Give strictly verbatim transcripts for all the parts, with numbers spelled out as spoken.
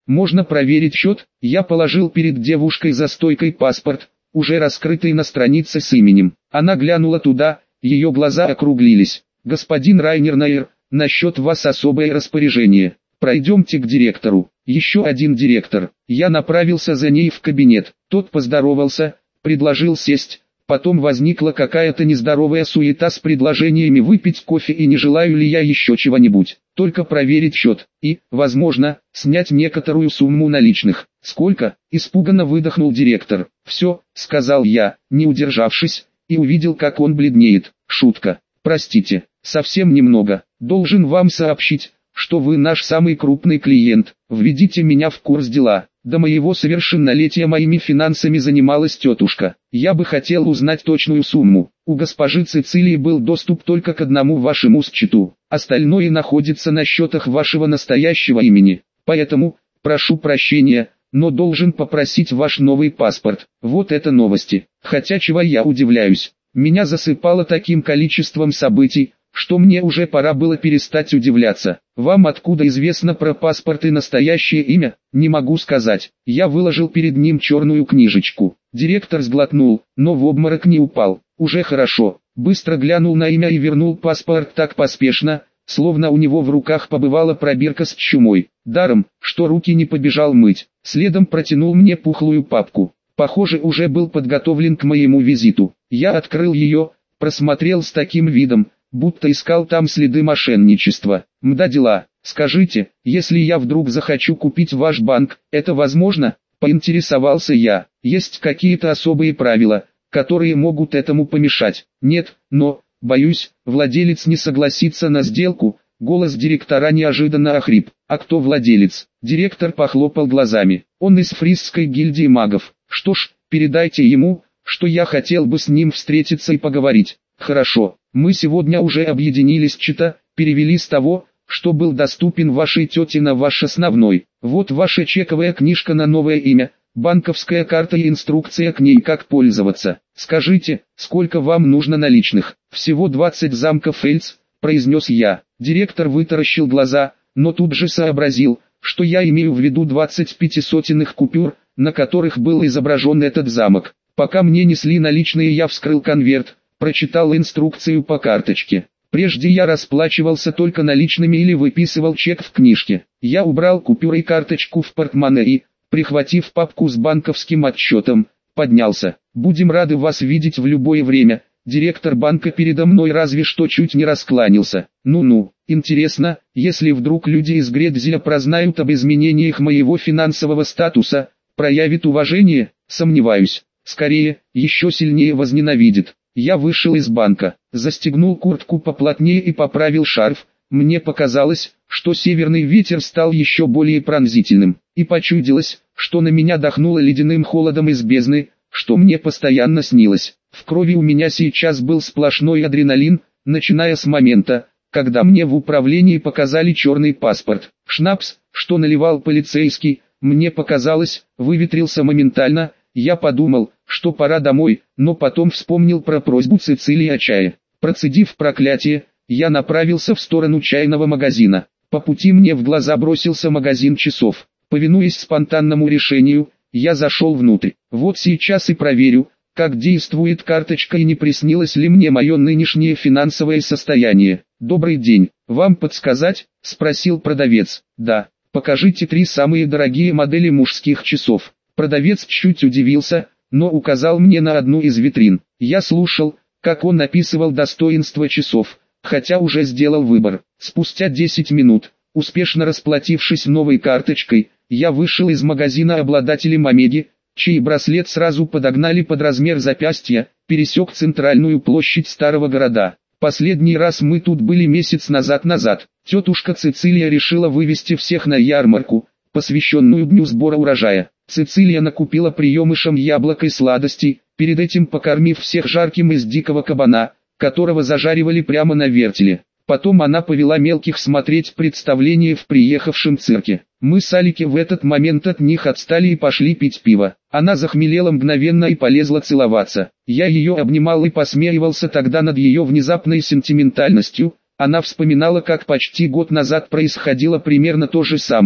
можно проверить счет. Я положил перед девушкой за стойкой паспорт, уже раскрытый на странице с именем. Она глянула туда, ее глаза округлились. Господин Райнер Найер, насчет вас особое распоряжение. Пройдемте к директору. Еще один директор. Я направился за ней в кабинет. Тот поздоровался, предложил сесть. Потом возникла какая-то нездоровая суета с предложениями выпить кофе и не желаю ли я еще чего-нибудь. Только проверить счет и, возможно, снять некоторую сумму наличных. Сколько? Испуганно выдохнул директор. Все, сказал я, не удержавшись, и увидел, как он бледнеет. Шутка. Простите, совсем немного. Должен вам сообщить, что вы наш самый крупный клиент. Введите меня в курс дела. До моего совершеннолетия моими финансами занималась тетушка. Я бы хотел узнать точную сумму. У госпожи Цицилии был доступ только к одному вашему счету. Остальное находится на счетах вашего настоящего имени. Поэтому, прошу прощения, но должен попросить ваш новый паспорт. Вот это новости. Хотя чего я удивляюсь. Меня засыпало таким количеством событий, что мне уже пора было перестать удивляться. Вам откуда известно про паспорт и настоящее имя? Не могу сказать. Я выложил перед ним черную книжечку. Директор сглотнул, но в обморок не упал. Уже хорошо. Быстро глянул на имя и вернул паспорт так поспешно, словно у него в руках побывала пробирка с чумой. Даром, что руки не побежал мыть. Следом протянул мне пухлую папку. Похоже, уже был подготовлен к моему визиту. Я открыл ее, просмотрел с таким видом, будто искал там следы мошенничества. Мда дела. Скажите, если я вдруг захочу купить ваш банк, это возможно? Поинтересовался я. Есть какие-то особые правила, которые могут этому помешать? Нет, но, боюсь, владелец не согласится на сделку. Голос директора неожиданно охрип. А кто владелец? Директор похлопал глазами. Он из фрисской гильдии магов. Что ж, передайте ему, что я хотел бы с ним встретиться и поговорить. Хорошо. Мы сегодня уже объединились чета, перевели с того, что был доступен вашей тете на ваш основной. Вот ваша чековая книжка на новое имя, банковская карта и инструкция к ней, как пользоваться. Скажите, сколько вам нужно наличных? Всего двадцать замков Эльц, произнес я. Директор вытаращил глаза, но тут же сообразил, что я имею в виду двадцать пятисотенных купюр, на которых был изображен этот замок. Пока мне несли наличные, я вскрыл конверт, прочитал инструкцию по карточке. Прежде я расплачивался только наличными или выписывал чек в книжке. Я убрал купюры и карточку в портмоне и, прихватив папку с банковским отчетом, поднялся. Будем рады вас видеть в любое время. Директор банка передо мной разве что чуть не раскланялся. Ну-ну, интересно, если вдруг люди из Гредзеля прознают об изменениях моего финансового статуса, проявит уважение? Сомневаюсь. Скорее, еще сильнее возненавидит. Я вышел из банка, застегнул куртку поплотнее и поправил шарф. Мне показалось, что северный ветер стал еще более пронзительным, и почудилось, что на меня дохнуло ледяным холодом из бездны, что мне постоянно снилось. В крови у меня сейчас был сплошной адреналин, начиная с момента, когда мне в управлении показали черный паспорт. Шнапс, что наливал полицейский, мне показалось, выветрился моментально. Я подумал, что пора домой, но потом вспомнил про просьбу Цицилии о чае. Процедив проклятие, я направился в сторону чайного магазина. По пути мне в глаза бросился магазин часов. Повинуясь спонтанному решению, я зашел внутрь. Вот сейчас и проверю, как действует карточка и не приснилось ли мне мое нынешнее финансовое состояние. «Добрый день, вам подсказать?» – спросил продавец. «Да, покажите три самые дорогие модели мужских часов». Продавец чуть удивился, но указал мне на одну из витрин. Я слушал, как он описывал достоинства часов, хотя уже сделал выбор. Спустя десять минут, успешно расплатившись новой карточкой, я вышел из магазина обладателем Омеги, чей браслет сразу подогнали под размер запястья, пересек центральную площадь старого города. Последний раз мы тут были месяц назад-назад. Тетушка Цицилия решила вывести всех на ярмарку, посвященную дню сбора урожая. Цицилия накупила приемышам яблок и сладостей, перед этим покормив всех жарким из дикого кабана, которого зажаривали прямо на вертеле. Потом она повела мелких смотреть представление в приехавшем цирке. Мы с Алики в этот момент от них отстали и пошли пить пиво. Она захмелела мгновенно и полезла целоваться. Я ее обнимал и посмеивался тогда над ее внезапной сентиментальностью. Она вспоминала, как почти год назад происходило примерно то же самое.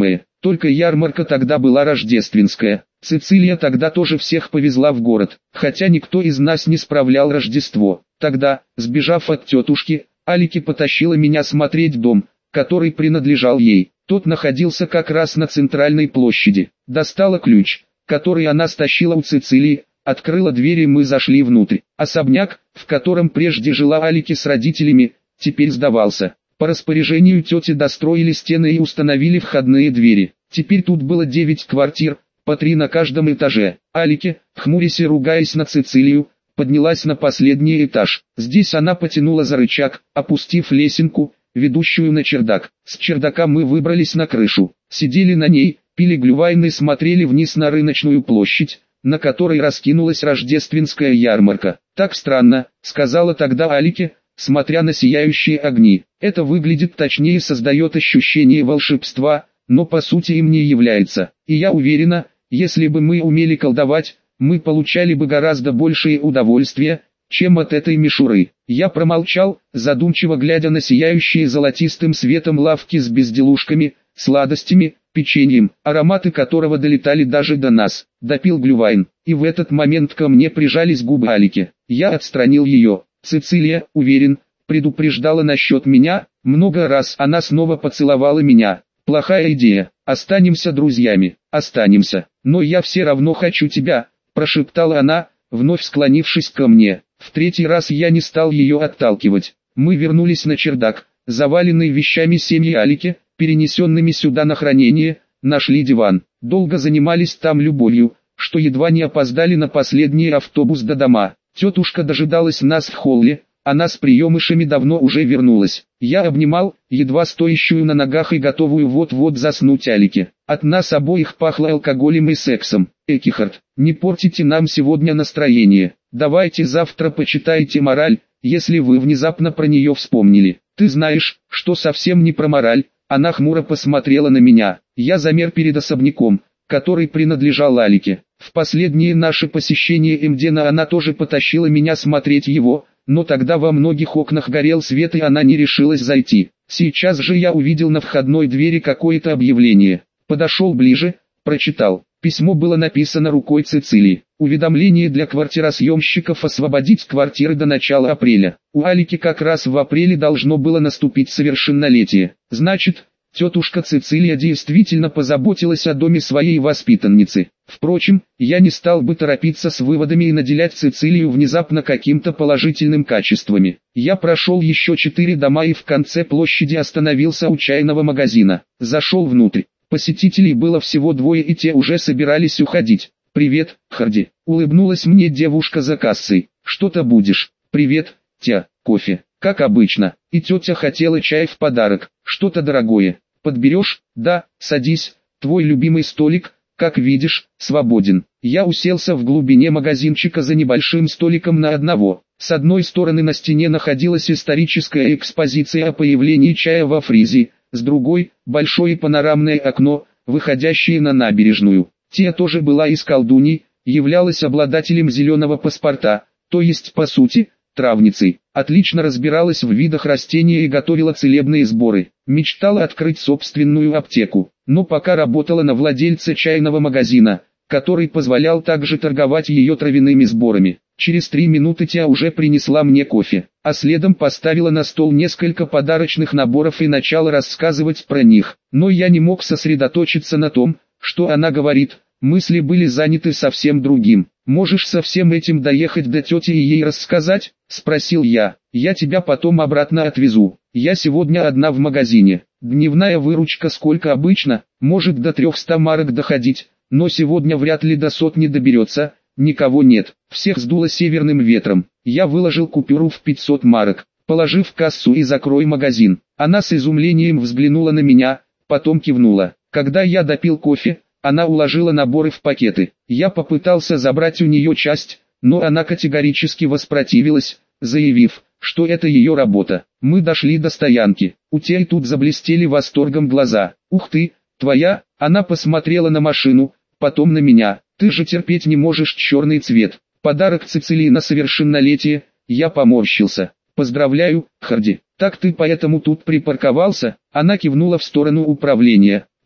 Только ярмарка тогда была рождественская. Цицилия тогда тоже всех повезла в город, хотя никто из нас не справлял Рождество. Тогда, сбежав от тетушки, Алики потащила меня смотреть дом, который принадлежал ей. Тот находился как раз на центральной площади. Достала ключ, который она стащила у Цицилии, открыла дверь и мы зашли внутрь. Особняк, в котором прежде жила Алики с родителями, теперь сдавался. По распоряжению тети достроили стены и установили входные двери. Теперь тут было девять квартир, по три на каждом этаже. Алики, хмурясь и ругаясь на Цицилию, поднялась на последний этаж. Здесь она потянула за рычаг, опустив лесенку, ведущую на чердак. С чердака мы выбрались на крышу, сидели на ней, пили глювайн и смотрели вниз на рыночную площадь, на которой раскинулась рождественская ярмарка. «Так странно», — сказала тогда Алики, смотря на сияющие огни. «Это выглядит точнее, создает ощущение волшебства, но по сути им не является. И я уверена, если бы мы умели колдовать, мы получали бы гораздо большее удовольствие, чем от этой мишуры». Я промолчал, задумчиво глядя на сияющие золотистым светом лавки с безделушками, сладостями, печеньем, ароматы которого долетали даже до нас. Допил глювайн, и в этот момент ко мне прижались губы Алики. Я отстранил ее. Цицилия, уверен, предупреждала насчет меня, много раз она снова поцеловала меня. Плохая идея, останемся друзьями, останемся, но я все равно хочу тебя, прошептала она, вновь склонившись ко мне. В третий раз я не стал ее отталкивать. Мы вернулись на чердак, заваленный вещами семьи Алики, перенесенными сюда на хранение, нашли диван. Долго занимались там любовью, что едва не опоздали на последний автобус до дома. Тетушка дожидалась нас в холле, она с приемышами давно уже вернулась. Я обнимал, едва стоящую на ногах и готовую вот-вот заснуть Алики. От нас обоих пахло алкоголем и сексом. Экихард, не портите нам сегодня настроение. Давайте завтра почитайте мораль, если вы внезапно про нее вспомнили. Ты знаешь, что совсем не про мораль. Она хмуро посмотрела на меня. Я замер перед особняком, который принадлежал Алике. В последние наши посещения Эмдена она тоже потащила меня смотреть его, но тогда во многих окнах горел свет и она не решилась зайти. Сейчас же я увидел на входной двери какое-то объявление. Подошел ближе, прочитал. Письмо было написано рукой Цицилии. Уведомление для квартиросъемщиков освободить квартиры до начала апреля. У Алики как раз в апреле должно было наступить совершеннолетие. Значит, тетушка Цицилия действительно позаботилась о доме своей воспитанницы. Впрочем, я не стал бы торопиться с выводами и наделять Цицилию внезапно каким-то положительным качествами. Я прошел еще четыре дома и в конце площади остановился у чайного магазина. Зашел внутрь. Посетителей было всего двое и те уже собирались уходить. «Привет, Харди», — улыбнулась мне девушка за кассой. «Что-то будешь?» «Привет, тя, кофе, как обычно». И тетя хотела чай в подарок. «Что-то дорогое. Подберешь?» «Да, садись, твой любимый столик, как видишь, свободен». Я уселся в глубине магазинчика за небольшим столиком на одного. С одной стороны на стене находилась историческая экспозиция о появлении чая во Фризии, с другой – большое панорамное окно, выходящее на набережную. Тия тоже была из колдуней, являлась обладателем зеленого паспорта, то есть по сути, травницей. Отлично разбиралась в видах растений и готовила целебные сборы. Мечтала открыть собственную аптеку, но пока работала на владельца чайного магазина, который позволял также торговать ее травяными сборами. Через три минуты Тия уже принесла мне кофе, а следом поставила на стол несколько подарочных наборов и начала рассказывать про них. Но я не мог сосредоточиться на том, что она говорит, мысли были заняты совсем другим. «Можешь со всем этим доехать до тети и ей рассказать?» – спросил я. «Я тебя потом обратно отвезу. Я сегодня одна в магазине. Дневная выручка сколько обычно, может до трехсот марок доходить, но сегодня вряд ли до сотни доберется». Никого нет, всех сдуло северным ветром. Я выложил купюру в пятьсот марок, положи в кассу и закрой магазин. Она с изумлением взглянула на меня, потом кивнула. Когда я допил кофе, она уложила наборы в пакеты. Я попытался забрать у нее часть, но она категорически воспротивилась, заявив, что это ее работа. Мы дошли до стоянки. У Теи тут заблестели восторгом глаза. «Ух ты, твоя!» Она посмотрела на машину, потом на меня. «Ты же терпеть не можешь черный цвет». Подарок Цицилии на совершеннолетие. Я поморщился. «Поздравляю, Харди. Так ты поэтому тут припарковался?» Она кивнула в сторону управления.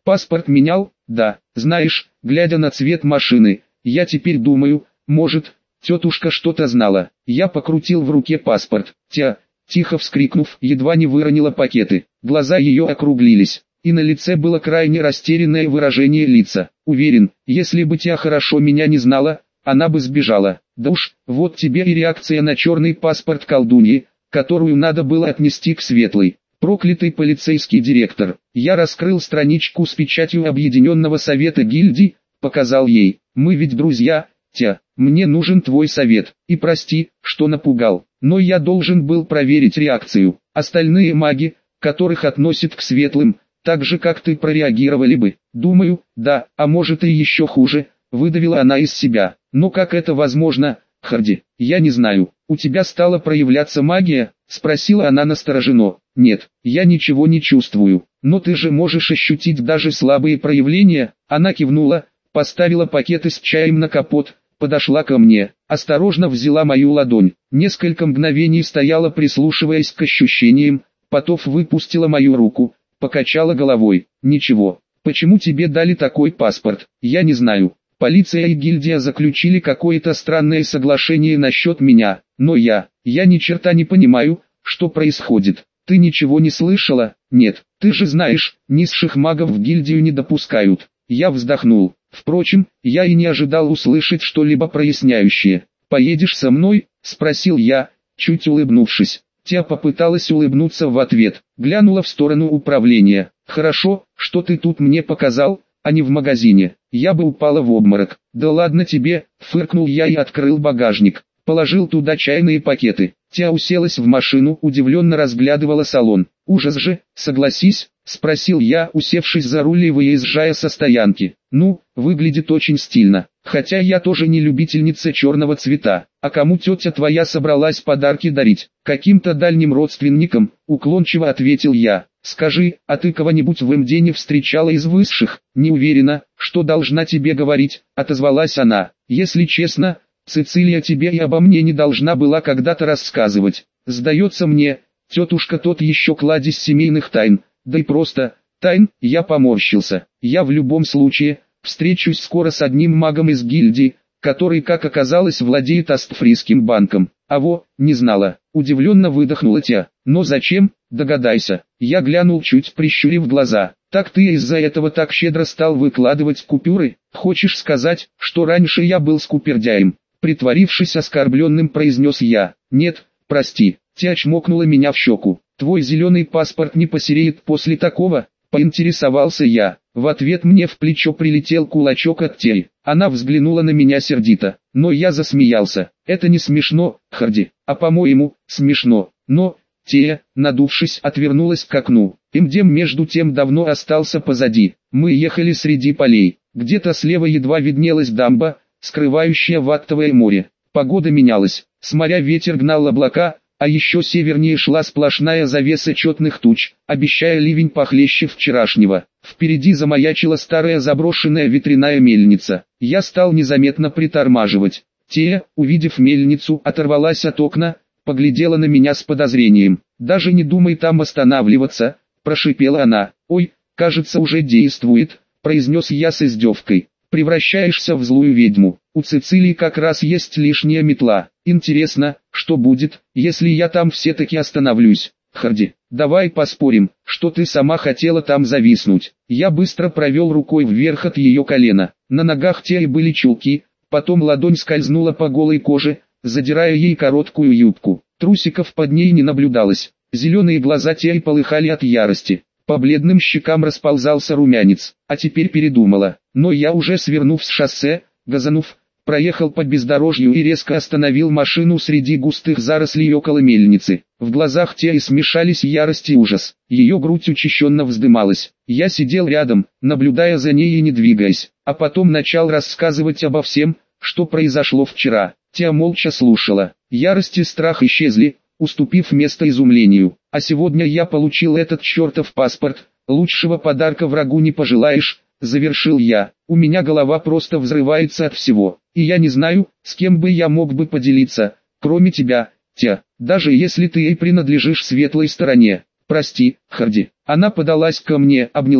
Паспорт менял? Да. Знаешь, глядя на цвет машины, я теперь думаю, может, тетушка что-то знала. Я покрутил в руке паспорт. Тя, тихо вскрикнув, едва не выронила пакеты. Глаза ее округлились, и на лице было крайне растерянное выражение лица. Уверен, если бы Тя хорошо меня не знала, она бы сбежала. Да уж, вот тебе и реакция на черный паспорт колдуньи, которую надо было отнести к светлой. Проклятый полицейский директор. Я раскрыл страничку с печатью Объединенного совета гильдий, показал ей. Мы ведь друзья, Тя, мне нужен твой совет. И прости, что напугал, но я должен был проверить реакцию. Остальные маги, которых относят к светлым, так же как ты, прореагировали бы. Думаю, да, а может и еще хуже, выдавила она из себя. Но как это возможно, Харди? Я не знаю. У тебя стала проявляться магия? Спросила она настороженно. Нет, я ничего не чувствую. Но ты же можешь ощутить даже слабые проявления. Она кивнула, поставила пакеты с чаем на капот, подошла ко мне, осторожно взяла мою ладонь. Несколько мгновений стояла, прислушиваясь к ощущениям, потом выпустила мою руку, покачала головой. Ничего. Почему тебе дали такой паспорт? Я не знаю. Полиция и гильдия заключили какое-то странное соглашение насчет меня, но я, я ни черта не понимаю, что происходит. Ты ничего не слышала? Нет, ты же знаешь, низших магов в гильдию не допускают. Я вздохнул. Впрочем, я и не ожидал услышать что-либо проясняющее. «Поедешь со мной?» – спросил я, чуть улыбнувшись. Тя попыталась улыбнуться в ответ, глянула в сторону управления. «Хорошо, что ты тут мне показал, а не в магазине. Я бы упала в обморок». «Да ладно тебе», – фыркнул я и открыл багажник. Положил туда чайные пакеты. Тя уселась в машину, удивленно разглядывала салон. «Ужас же, согласись?» – спросил я, усевшись за руль и выезжая со стоянки. «Ну, выглядит очень стильно. Хотя я тоже не любительница черного цвета. А кому тетя твоя собралась подарки дарить?» «Каким-то дальним родственникам», – уклончиво ответил я. «Скажи, а ты кого-нибудь в МД не встречала из высших?» «Не уверена, что должна тебе говорить», – отозвалась она. «Если честно, Цицилия тебе и обо мне не должна была когда-то рассказывать. Сдается мне, тетушка тот еще кладезь семейных тайн, да и просто, тайн». Я поморщился. «Я в любом случае, встречусь скоро с одним магом из гильдии, который, как оказалось, владеет Астфрийским банком». «А во, не знала», удивленно выдохнула Тя. «Но зачем, догадайся». Я глянул, чуть прищурив глаза. «Так ты из-за этого так щедро стал выкладывать купюры? Хочешь сказать, что раньше я был скупердяем?» Притворившись оскорбленным, произнес я. «Нет, прости». Тя чмокнула меня в щеку. «Твой зеленый паспорт не посереет после такого?» Поинтересовался я. В ответ мне в плечо прилетел кулачок от Теи. Она взглянула на меня сердито, но я засмеялся. «Это не смешно, Харди, а по-моему, смешно». Но Тея, надувшись, отвернулась к окну. Имдем между тем давно остался позади. Мы ехали среди полей. Где-то слева едва виднелась дамба, скрывающая ваттовое море. Погода менялась. С моря ветер гнал облака, а еще севернее шла сплошная завеса четных туч, обещая ливень похлеще вчерашнего. Впереди замаячила старая заброшенная ветряная мельница. Я стал незаметно притормаживать. Тея, увидев мельницу, оторвалась от окна, поглядела на меня с подозрением. «Даже не думай там останавливаться», – прошипела она. «Ой, кажется, уже действует», – произнес я с издевкой. «Превращаешься в злую ведьму. У Цицилии как раз есть лишняя метла. Интересно, что будет, если я там все-таки остановлюсь? Харди, давай поспорим, что ты сама хотела там зависнуть». Я быстро провел рукой вверх от ее колена. На ногах Теи были чулки, потом ладонь скользнула по голой коже, задирая ей короткую юбку. Трусиков под ней не наблюдалось. Зеленые глаза Теи полыхали от ярости. По бледным щекам расползался румянец. А теперь передумала. Но я уже, свернув с шоссе, газанув, проехал по бездорожью и резко остановил машину среди густых зарослей около мельницы. В глазах Теи смешались ярость и ужас. Ее грудь учащенно вздымалась. Я сидел рядом, наблюдая за ней и не двигаясь, а потом начал рассказывать обо всем, что произошло вчера. Тея молча слушала. Ярость и страх исчезли, уступив место изумлению. «А сегодня я получил этот чертов паспорт, лучшего подарка врагу не пожелаешь», — завершил я. «У меня голова просто взрывается от всего, и я не знаю, с кем бы я мог бы поделиться, кроме тебя, Тя, даже если ты и принадлежишь светлой стороне. Прости, Харди». Она подалась ко мне, обняла,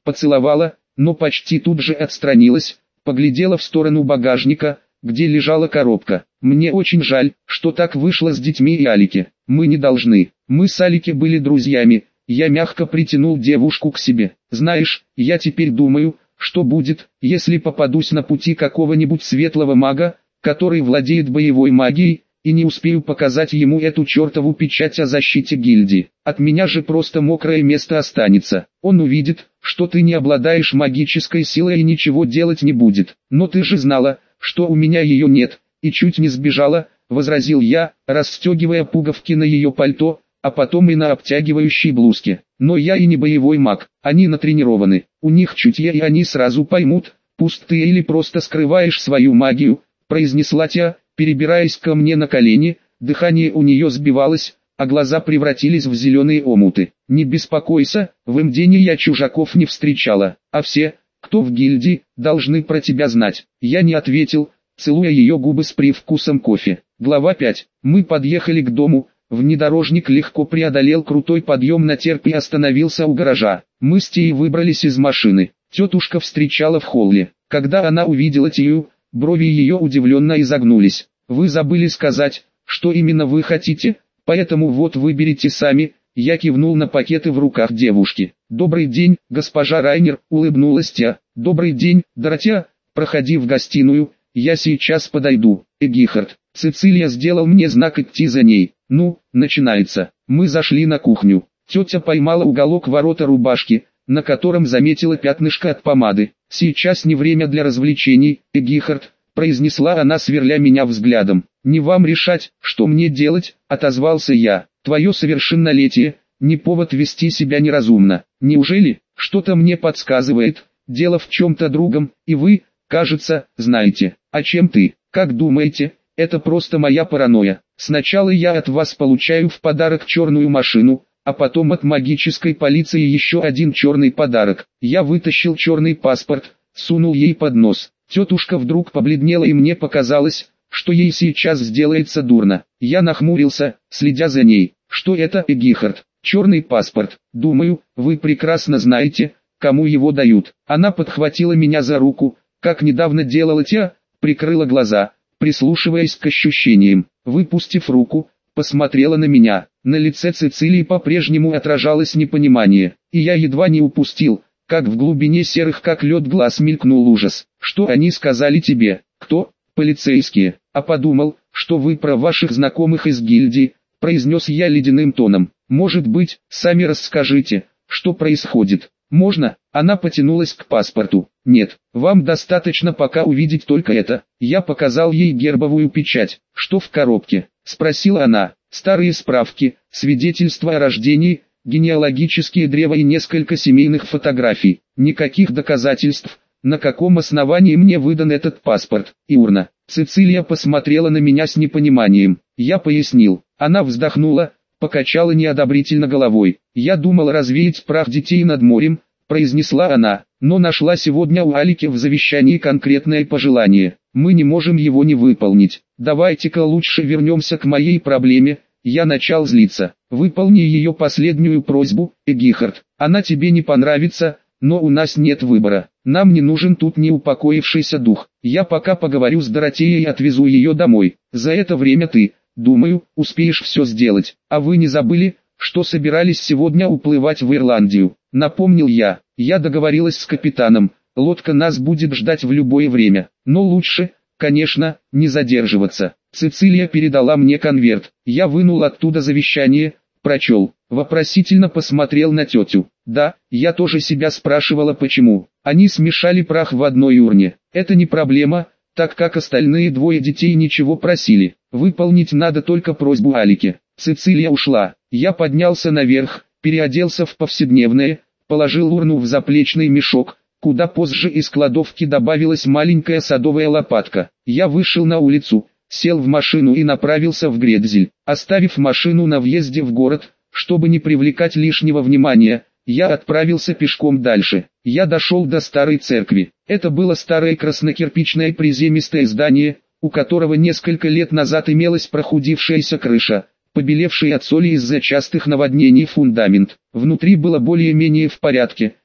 поцеловала, но почти тут же отстранилась, поглядела в сторону багажника, где лежала коробка. Мне очень жаль, что так вышло с детьми и Алики. Мы не должны. Мы с Алики были друзьями. Я мягко притянул девушку к себе. Знаешь, я теперь думаю, что будет, если попадусь на пути какого-нибудь светлого мага, который владеет боевой магией, и не успею показать ему эту чертову печать о защите гильдии. От меня же просто мокрое место останется. Он увидит, что ты не обладаешь магической силой и ничего делать не будет. Но ты же знала, что у меня ее нет, и чуть не сбежала, возразил я, расстегивая пуговки на ее пальто, а потом и на обтягивающей блузке. Но я и не боевой маг, они натренированы, у них чутье и они сразу поймут, пусть ты или просто скрываешь свою магию, произнесла Тя, перебираясь ко мне на колени, дыхание у нее сбивалось, а глаза превратились в зеленые омуты. Не беспокойся, в Имдене я чужаков не встречала, а все, кто в гильдии, должны про тебя знать. Я не ответил, целуя ее губы с привкусом кофе. Глава пять. Мы подъехали к дому, внедорожник легко преодолел крутой подъем на терп и остановился у гаража. Мы с Тией выбрались из машины. Тетушка встречала в холле. Когда она увидела Тию, брови ее удивленно изогнулись. Вы забыли сказать, что именно вы хотите, поэтому вот выберите сами. Я кивнул на пакеты в руках девушки. «Добрый день, госпожа Райнер», — улыбнулась Тя. «Добрый день, Доротея, проходи в гостиную, я сейчас подойду». Эгихард. Цицилия сделал мне знак идти за ней. Ну, начинается. Мы зашли на кухню. Тетя поймала уголок ворота рубашки, на котором заметила пятнышко от помады. «Сейчас не время для развлечений, Эгихард», — произнесла она, сверля меня взглядом. «Не вам решать, что мне делать», — отозвался я. «Твое совершеннолетие — не повод вести себя неразумно. Неужели, что-то мне подсказывает, дело в чем-то другом, и вы, кажется, знаете. А чем ты, как думаете, это просто моя паранойя. Сначала я от вас получаю в подарок черную машину, а потом от магической полиции еще один черный подарок». Я вытащил черный паспорт, сунул ей под нос. Тетушка вдруг побледнела, и мне показалось, что ей сейчас сделается дурно. Я нахмурился, следя за ней. «Что это, Эгихард?» «Черный паспорт. Думаю, вы прекрасно знаете, кому его дают». Она подхватила меня за руку, как недавно делала Тя, прикрыла глаза, прислушиваясь к ощущениям. Выпустив руку, посмотрела на меня. На лице Цицилии по-прежнему отражалось непонимание, и я едва не упустил, как в глубине серых как лед глаз мелькнул ужас. «Что они сказали тебе?» «Кто?» «Полицейские. А подумал, что вы про ваших знакомых из гильдии», — произнес я ледяным тоном. «Может быть, сами расскажите, что происходит?» «Можно?» Она потянулась к паспорту. «Нет, вам достаточно пока увидеть только это». Я показал ей гербовую печать. «Что в коробке?» — спросила она. «Старые справки, свидетельства о рождении, генеалогические древа и несколько семейных фотографий. Никаких доказательств, на каком основании мне выдан этот паспорт». И урна. Цицилия посмотрела на меня с непониманием. Я пояснил. Она вздохнула, покачала неодобрительно головой. «Я думала развеять прах детей над морем», — произнесла она, «но нашла сегодня у Алики в завещании конкретное пожелание. Мы не можем его не выполнить. Давайте-ка лучше вернемся к моей проблеме». Я начал злиться. «Выполни ее последнюю просьбу, Эгихард. Она тебе не понравится, но у нас нет выбора. Нам не нужен тут неупокоившийся дух. Я пока поговорю с Доротеей и отвезу ее домой. За это время ты, думаю, успеешь все сделать. А вы не забыли, что собирались сегодня уплывать в Ирландию?» Напомнил я. «Я договорилась с капитаном, лодка нас будет ждать в любое время. Но лучше, конечно, не задерживаться». Цицилия передала мне конверт. Я вынул оттуда завещание, прочел. Вопросительно посмотрел на тетю. Да, я тоже себя спрашивала, почему. Они смешали прах в одной урне. Это не проблема, так как остальные двое детей ничего просили. Выполнить надо только просьбу Алики. Цицилия ушла. Я поднялся наверх, переоделся в повседневное, положил урну в заплечный мешок, куда позже из кладовки добавилась маленькая садовая лопатка. Я вышел на улицу, сел в машину и направился в Гредзель. Оставив машину на въезде в город, чтобы не привлекать лишнего внимания, я отправился пешком дальше. Я дошел до старой церкви. Это было старое краснокирпичное приземистое здание, у которого несколько лет назад имелась прохудившаяся крыша, побелевший от соли из-за частых наводнений фундамент. Внутри было более-менее в порядке,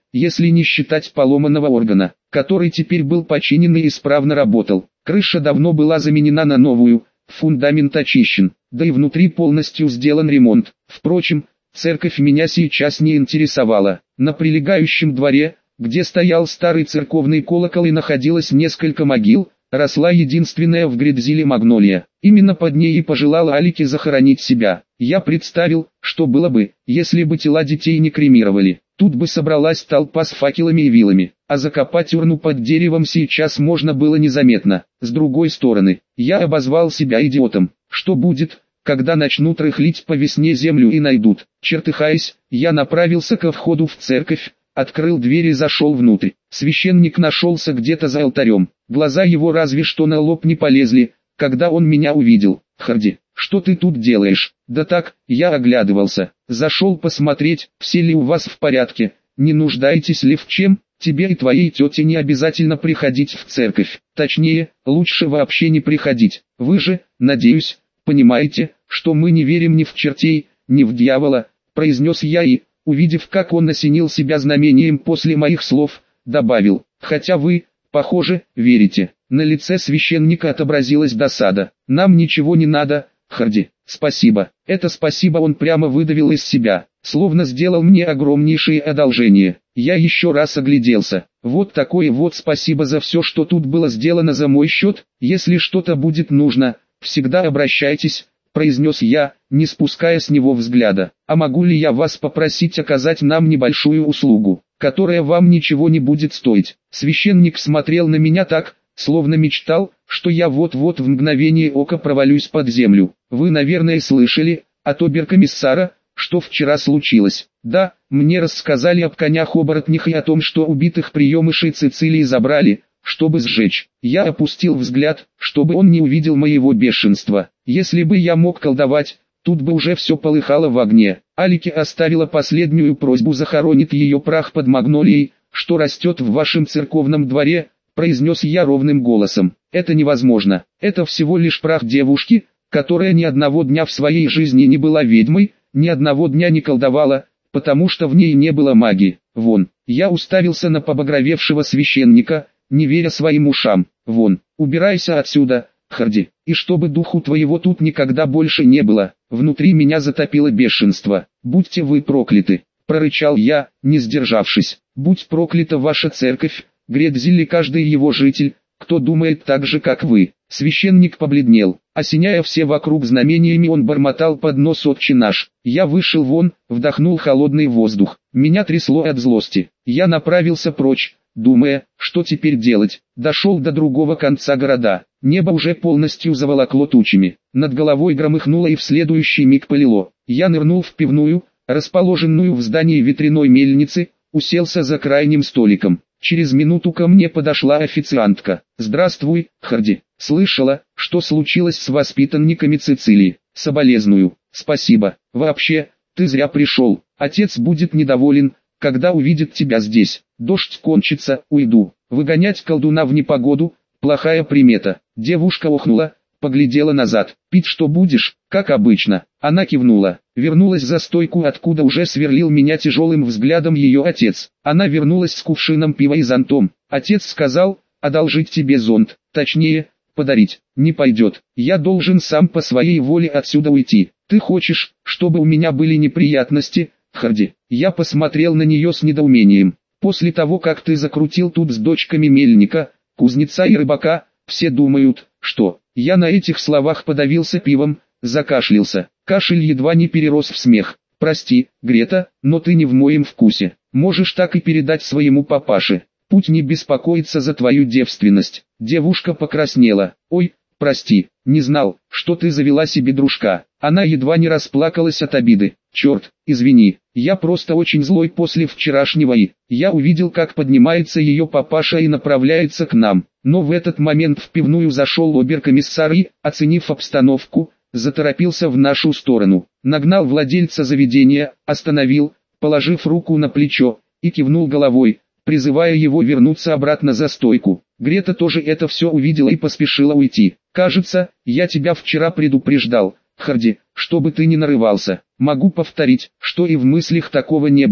если не считать поломанного органа, который теперь был починен и исправно работал. Крыша давно была заменена на новую, фундамент очищен, да и внутри полностью сделан ремонт. Впрочем, церковь меня сейчас не интересовала. На прилегающем дворе, где стоял старый церковный колокол и находилось несколько могил, росла единственная в Гредзиле магнолия. Именно под ней и пожелал Алике захоронить себя. Я представил, что было бы, если бы тела детей не кремировали. Тут бы собралась толпа с факелами и вилами, а закопать урну под деревом сейчас можно было незаметно. С другой стороны, я обозвал себя идиотом. Что будет, когда начнут рыхлить по весне землю и найдут? Чертыхаясь, я направился ко входу в церковь, открыл дверь и зашел внутрь. Священник нашелся где-то за алтарем. Глаза его разве что на лоб не полезли, когда он меня увидел. «Харди, что ты тут делаешь?» «Да так, я оглядывался. Зашел посмотреть, все ли у вас в порядке, не нуждаетесь ли в чем. Тебе и твоей тете не обязательно приходить в церковь. Точнее, лучше вообще не приходить. Вы же, надеюсь, понимаете, что мы не верим ни в чертей, ни в дьявола», произнес я и, увидев, как он осенил себя знамением после моих слов, добавил: «Хотя вы, похоже, верите». На лице священника отобразилась досада. «Нам ничего не надо, Харди, спасибо». Это спасибо он прямо выдавил из себя, словно сделал мне огромнейшее одолжение. Я еще раз огляделся. Вот такое вот спасибо за все, что тут было сделано за мой счет. Если что-то будет нужно, всегда обращайтесь, произнес я, не спуская с него взгляда. «А могу ли я вас попросить оказать нам небольшую услугу, которая вам ничего не будет стоить?» Священник смотрел на меня так, словно мечтал, что я вот-вот в мгновение ока провалюсь под землю. «Вы, наверное, слышали от оберкомиссара, что вчера случилось?» «Да, мне рассказали об конях-оборотнях и о том, что убитых приемышей Цицилии забрали, чтобы сжечь». Я опустил взгляд, чтобы он не увидел моего бешенства. Если бы я мог колдовать, тут бы уже все полыхало в огне. Алике оставила последнюю просьбу захоронить ее прах под магнолией, что растет в вашем церковном дворе, произнес я ровным голосом. «Это невозможно. Это всего лишь прах девушки, которая ни одного дня в своей жизни не была ведьмой, ни одного дня не колдовала, потому что в ней не было магии. Вон». Я уставился на побагровевшего священника, не веря своим ушам. «Вон, убирайся отсюда, Харди, и чтобы духу твоего тут никогда больше не было». Внутри меня затопило бешенство. «Будьте вы прокляты», прорычал я, не сдержавшись. «Будь проклята ваша церковь, Гредзиль и каждый его житель, кто думает так же, как вы». Священник побледнел, осеняя все вокруг знамениями, он бормотал под нос «Отче наш». Я вышел вон, вдохнул холодный воздух. Меня трясло от злости. Я направился прочь, думая, что теперь делать. Дошел до другого конца города. Небо уже полностью заволокло тучами. Над головой громыхнуло и в следующий миг полило. Я нырнул в пивную, расположенную в здании ветряной мельницы, уселся за крайним столиком. Через минуту ко мне подошла официантка. «Здравствуй, Харди. Слышала, что случилось с воспитанниками Цицилии. Соболезную». «Спасибо. Вообще, ты зря пришел. Отец будет недоволен, когда увидит тебя здесь. Дождь кончится, уйду. Выгонять колдуна в непогоду – плохая примета». Девушка охнула, поглядела назад. «Пить что будешь?» «Как обычно». Она кивнула, вернулась за стойку, откуда уже сверлил меня тяжелым взглядом ее отец. Она вернулась с кувшином пива и зонтом. «Отец сказал, одолжить тебе зонт, точнее, подарить. Не пойдет. Я должен сам по своей воле отсюда уйти. Ты хочешь, чтобы у меня были неприятности, Харди?» Я посмотрел на нее с недоумением. «После того, как ты закрутил тут с дочками мельника, кузнеца и рыбака, все думают, что...» Я на этих словах подавился пивом, закашлялся. Кашель едва не перерос в смех. «Прости, Грета, но ты не в моем вкусе. Можешь так и передать своему папаше. Путь не беспокоится за твою девственность». Девушка покраснела. «Ой, прости, не знал, что ты завела себе дружка». Она едва не расплакалась от обиды. «Черт, извини, я просто очень злой после вчерашнего и...» Я увидел, как поднимается ее папаша и направляется к нам. Но в этот момент в пивную зашел оберкомиссар и, оценив обстановку, заторопился в нашу сторону. Нагнал владельца заведения, остановил, положив руку на плечо, и кивнул головой, призывая его вернуться обратно за стойку. Грета тоже это все увидела и поспешила уйти. «Кажется, я тебя вчера предупреждал, Харди, чтобы ты не нарывался. Могу повторить, что и в мыслях такого не было.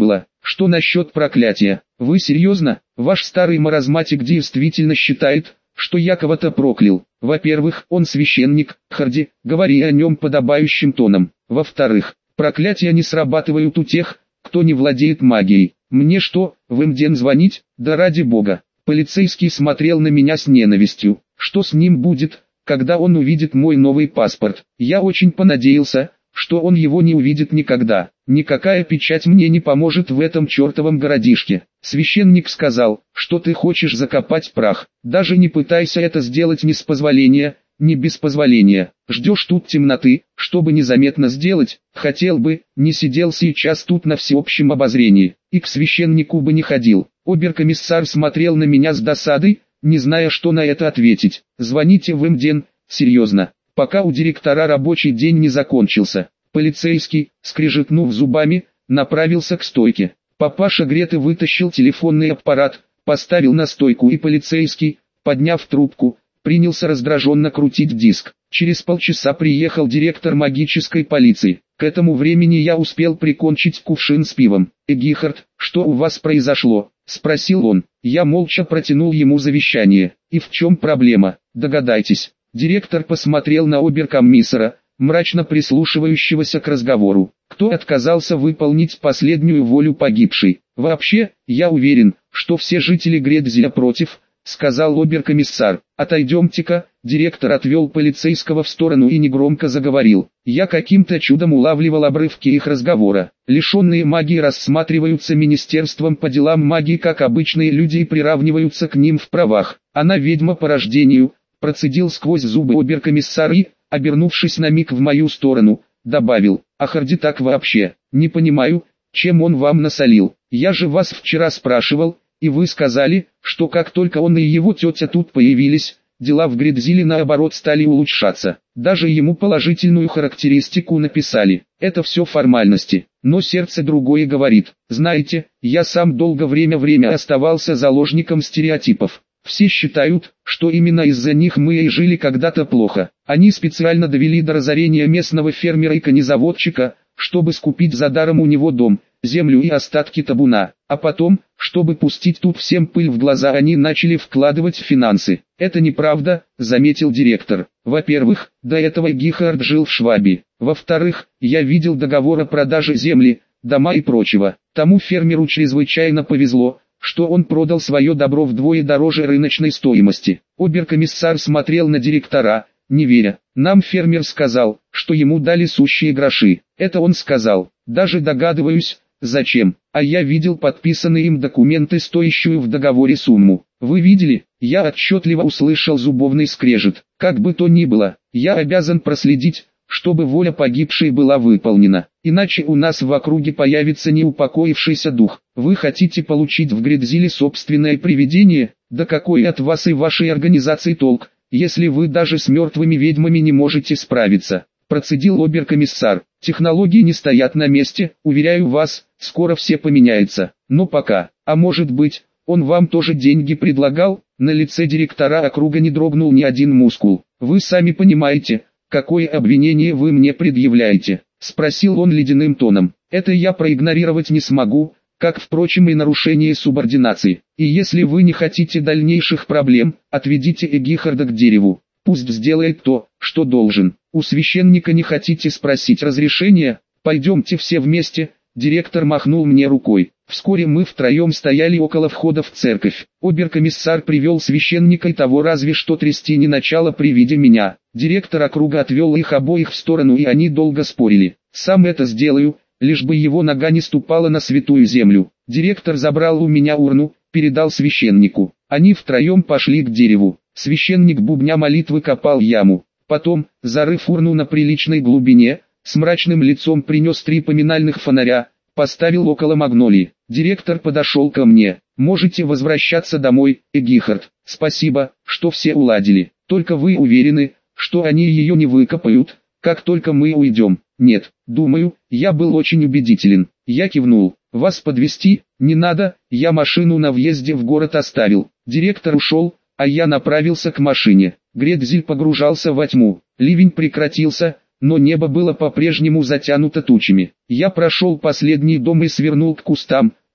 Что насчет проклятия? Вы серьезно? Ваш старый маразматик действительно считает, что я кого-то проклял? Во-первых, он священник, Харди, говори о нем подобающим тоном. Во-вторых, проклятия не срабатывают у тех, кто не владеет магией. Мне что, в Эмден звонить? Да ради бога. Полицейский смотрел на меня с ненавистью. Что с ним будет, когда он увидит мой новый паспорт? Я очень понадеялся, что он его не увидит никогда. Никакая печать мне не поможет в этом чертовом городишке. Священник сказал, что ты хочешь закопать прах. Даже не пытайся это сделать ни с позволения, ни без позволения. Ждешь тут темноты, чтобы незаметно сделать, хотел бы, не сидел сейчас тут на всеобщем обозрении, и к священнику бы не ходил. Оберкомиссар смотрел на меня с досадой, не зная, что на это ответить. Звоните в Эмден, серьезно, пока у директора рабочий день не закончился. Полицейский, скрежетнув зубами, направился к стойке. Папаша Греты вытащил телефонный аппарат, поставил на стойку, и полицейский, подняв трубку, принялся раздраженно крутить диск. Через полчаса приехал директор магической полиции. К этому времени я успел прикончить кувшин с пивом. «Эгихард, что у вас произошло?» – спросил он. Я молча протянул ему завещание. «И в чем проблема? Догадайтесь». Директор посмотрел на оберкомиссара, мрачно прислушивающегося к разговору. «Кто отказался выполнить последнюю волю погибшей? Вообще, я уверен, что все жители Гредзиля против», — сказал оберкомиссар. «Отойдемте-ка». Директор отвел полицейского в сторону и негромко заговорил. Я каким-то чудом улавливал обрывки их разговора. Лишенные магии рассматриваются Министерством по делам магии как обычные люди и приравниваются к ним в правах. Она ведьма по рождению, процедил сквозь зубы оберкомиссар и, обернувшись на миг в мою сторону, добавил: «А Харди так вообще, не понимаю, чем он вам насолил. Я же вас вчера спрашивал, и вы сказали, что как только он и его тетя тут появились, дела в Гредзиле наоборот стали улучшаться. Даже ему положительную характеристику написали. Это все формальности, но сердце другое говорит. Знаете, я сам долго время-время оставался заложником стереотипов. Все считают, что именно из-за них мы и жили когда-то плохо. Они специально довели до разорения местного фермера и конезаводчика, чтобы скупить за даром у него дом, землю и остатки табуна. А потом, чтобы пустить тут всем пыль в глаза, они начали вкладывать в финансы. Это неправда, заметил директор. Во-первых, до этого Гихард жил в Швабии. Во-вторых, я видел договор о продаже земли, дома и прочего. Тому фермеру чрезвычайно повезло, что он продал свое добро вдвое дороже рыночной стоимости. Оберкомиссар смотрел на директора, не веря. Нам фермер сказал, что ему дали сущие гроши. Это он сказал. Даже догадываюсь, зачем. А я видел подписанные им документы, стоящую в договоре сумму. Вы видели? Я отчетливо услышал зубовный скрежет. Как бы то ни было, я обязан проследить, чтобы воля погибшей была выполнена. Иначе у нас в округе появится неупокоившийся дух. Вы хотите получить в Гредзиле собственное привидение? Да какой от вас и вашей организации толк, если вы даже с мертвыми ведьмами не можете справиться? Процедил оберкомиссар. Технологии не стоят на месте, уверяю вас, скоро все поменяется. Но пока, а может быть, он вам тоже деньги предлагал? На лице директора округа не дрогнул ни один мускул. Вы сами понимаете, какое обвинение вы мне предъявляете? Спросил он ледяным тоном. Это я проигнорировать не смогу, как, впрочем, и нарушение субординации. И если вы не хотите дальнейших проблем, отведите Эгихарда к дереву. Пусть сделает то, что должен. У священника не хотите спросить разрешения? Пойдемте все вместе. Директор махнул мне рукой. Вскоре мы втроем стояли около входа в церковь. Оберкомиссар привел священника, и того разве что трясти не начало при виде меня. Директор округа отвел их обоих в сторону, и они долго спорили. Сам это сделаю, лишь бы его нога не ступала на святую землю. Директор забрал у меня урну, передал священнику. Они втроем пошли к дереву. Священник бубня молитвы копал яму. Потом, зарыв урну на приличной глубине, с мрачным лицом принес три поминальных фонаря, поставил около магнолии. Директор подошел ко мне. «Можете возвращаться домой, Эгихард. Спасибо, что все уладили. Только вы уверены, что они ее не выкопают, как только мы уйдем?» «Нет, думаю, я был очень убедителен». Я кивнул. «Вас подвезти? Не надо, я машину на въезде в город оставил». Директор ушел, а я направился к машине. Гредзиль погружался во тьму. Ливень прекратился, но небо было по-прежнему затянуто тучами. Я прошел последний дом и свернул к кустам,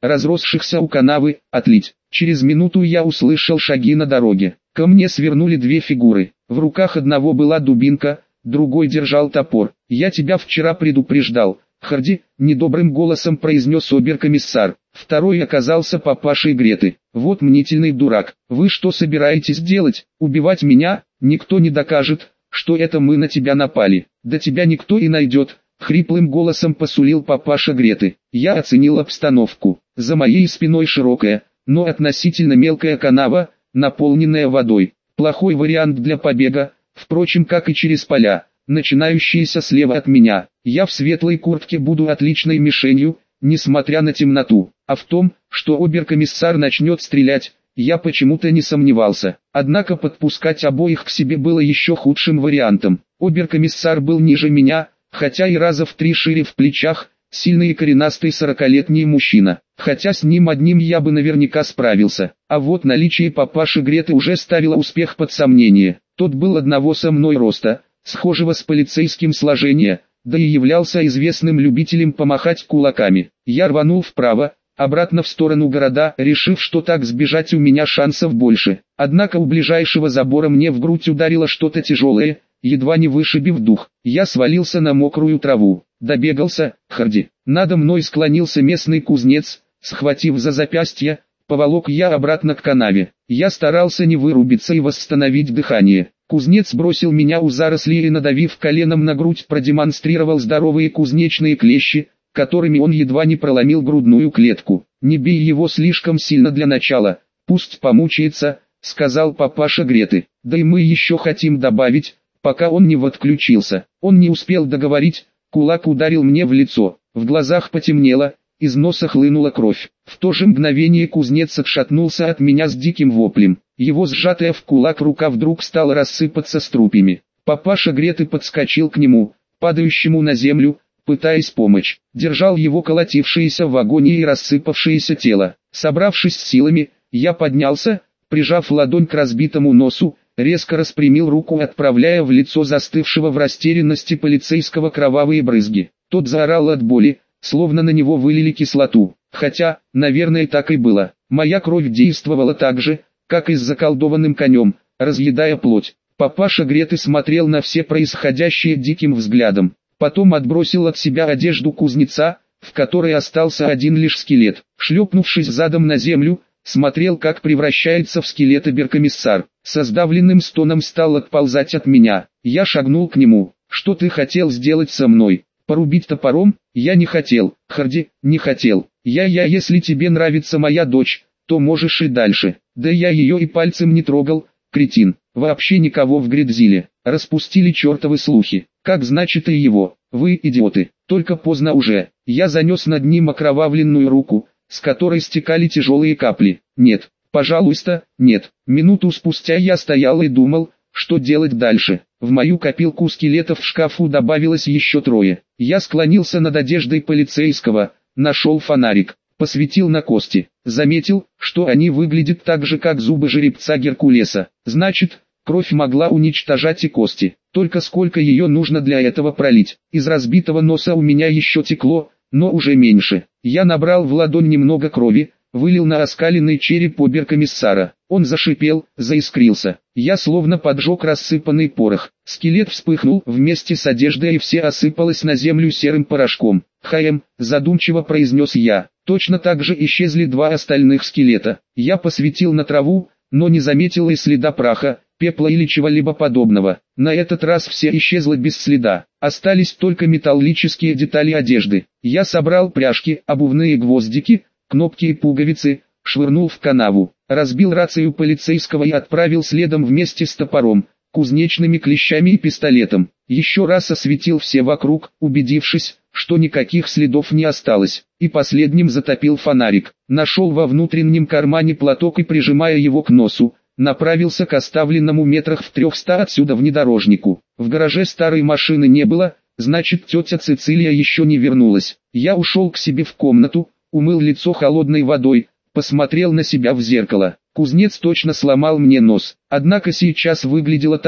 разросшихся у канавы, отлить. Через минуту я услышал шаги на дороге. Ко мне свернули две фигуры. В руках одного была дубинка, другой держал топор. «Я тебя вчера предупреждал, Харди», — недобрым голосом произнес оберкомиссар. Второй оказался папашей Греты. «Вот мнительный дурак. Вы что собираетесь делать? Убивать меня? Никто не докажет, что это мы на тебя напали. Да тебя никто и найдет», — хриплым голосом посулил папаша Греты. Я оценил обстановку. За моей спиной широкая, но относительно мелкая канава, наполненная водой. Плохой вариант для побега, впрочем, как и через поля, начинающиеся слева от меня. Я в светлой куртке буду отличной мишенью, несмотря на темноту. А в том, что оберкомиссар начнет стрелять, я почему-то не сомневался. Однако подпускать обоих к себе было еще худшим вариантом. Оберкомиссар был ниже меня, хотя и раза в три шире в плечах, сильный и коренастый сорокалетний мужчина. Хотя с ним одним я бы наверняка справился. А вот наличие папаши Греты уже ставило успех под сомнение. Тот был одного со мной роста, схожего с полицейским сложения, да и являлся известным любителем помахать кулаками. Я рванул вправо, обратно в сторону города, решив, что так сбежать у меня шансов больше. Однако у ближайшего забора мне в грудь ударило что-то тяжелое, едва не вышибив дух. Я свалился на мокрую траву. Добегался, Харди. Надо мной склонился местный кузнец, схватив за запястье, поволок я обратно к канаве. Я старался не вырубиться и восстановить дыхание. Кузнец бросил меня у зарослей и, надавив коленом на грудь, продемонстрировал здоровые кузнечные клещи, которыми он едва не проломил грудную клетку. «Не бей его слишком сильно для начала, пусть помучается», — сказал папаша Греты. «Да и мы еще хотим добавить, пока он не отключился». Он не успел договорить, кулак ударил мне в лицо, в глазах потемнело, из носа хлынула кровь. В то же мгновение кузнец отшатнулся от меня с диким воплем. Его сжатая в кулак рука вдруг стала рассыпаться струпьями. Папаша Греты подскочил к нему, падающему на землю, пытаясь помочь. Держал его колотившееся в агонии и рассыпавшееся тело. Собравшись с силами, я поднялся, прижав ладонь к разбитому носу, резко распрямил руку, отправляя в лицо застывшего в растерянности полицейского кровавые брызги. Тот заорал от боли, словно на него вылили кислоту. Хотя, наверное, так и было. Моя кровь действовала так же, как и с заколдованным конем, разъедая плоть. Папаша Греты смотрел на все происходящее диким взглядом. Потом отбросил от себя одежду кузнеца, в которой остался один лишь скелет. Шлепнувшись задом на землю, смотрел, как превращается в скелет оберкомиссар. Со сдавленным стоном стал отползать от меня. Я шагнул к нему. «Что ты хотел сделать со мной? Порубить топором?» «Я не хотел, Харди, не хотел. Я-я, если тебе нравится моя дочь, то можешь и дальше». «Да я ее и пальцем не трогал, кретин. Вообще никого в Гридзиле. Распустили чертовы слухи. Как значит и его? Вы идиоты. Только поздно уже». Я занес над ним окровавленную руку, с которой стекали тяжелые капли. «Нет, пожалуйста, нет». Минуту спустя я стоял и думал, что делать дальше. В мою копилку скелетов в шкафу добавилось еще трое. Я склонился над одеждой полицейского, нашел фонарик, посветил на кости. Заметил, что они выглядят так же, как зубы жеребца Геркулеса. Значит, кровь могла уничтожать и кости. Только сколько ее нужно для этого пролить? Из разбитого носа у меня еще текло, но уже меньше. Я набрал в ладонь немного крови, вылил на оскаленный череп оберкомиссара. Он зашипел, заискрился. Я словно поджег рассыпанный порох. Скелет вспыхнул вместе с одеждой, и все осыпалось на землю серым порошком. «Хаем», задумчиво произнес я. Точно так же исчезли два остальных скелета. Я посветил на траву, но не заметил и следа праха, пепла или чего-либо подобного. На этот раз все исчезло без следа. Остались только металлические детали одежды. Я собрал пряжки, обувные гвоздики, кнопки и пуговицы, швырнул в канаву, разбил рацию полицейского и отправил следом вместе с топором, кузнечными клещами и пистолетом. Еще раз осветил все вокруг, убедившись, что никаких следов не осталось, и последним затопил фонарик. Нашел во внутреннем кармане платок и, прижимая его к носу, направился к оставленному метрах в трехста отсюда внедорожнику. В гараже старой машины не было, значит, тетя Цицилия еще не вернулась. Я ушел к себе в комнату, умыл лицо холодной водой, посмотрел на себя в зеркало. Кузнец точно сломал мне нос, однако сейчас выглядело так,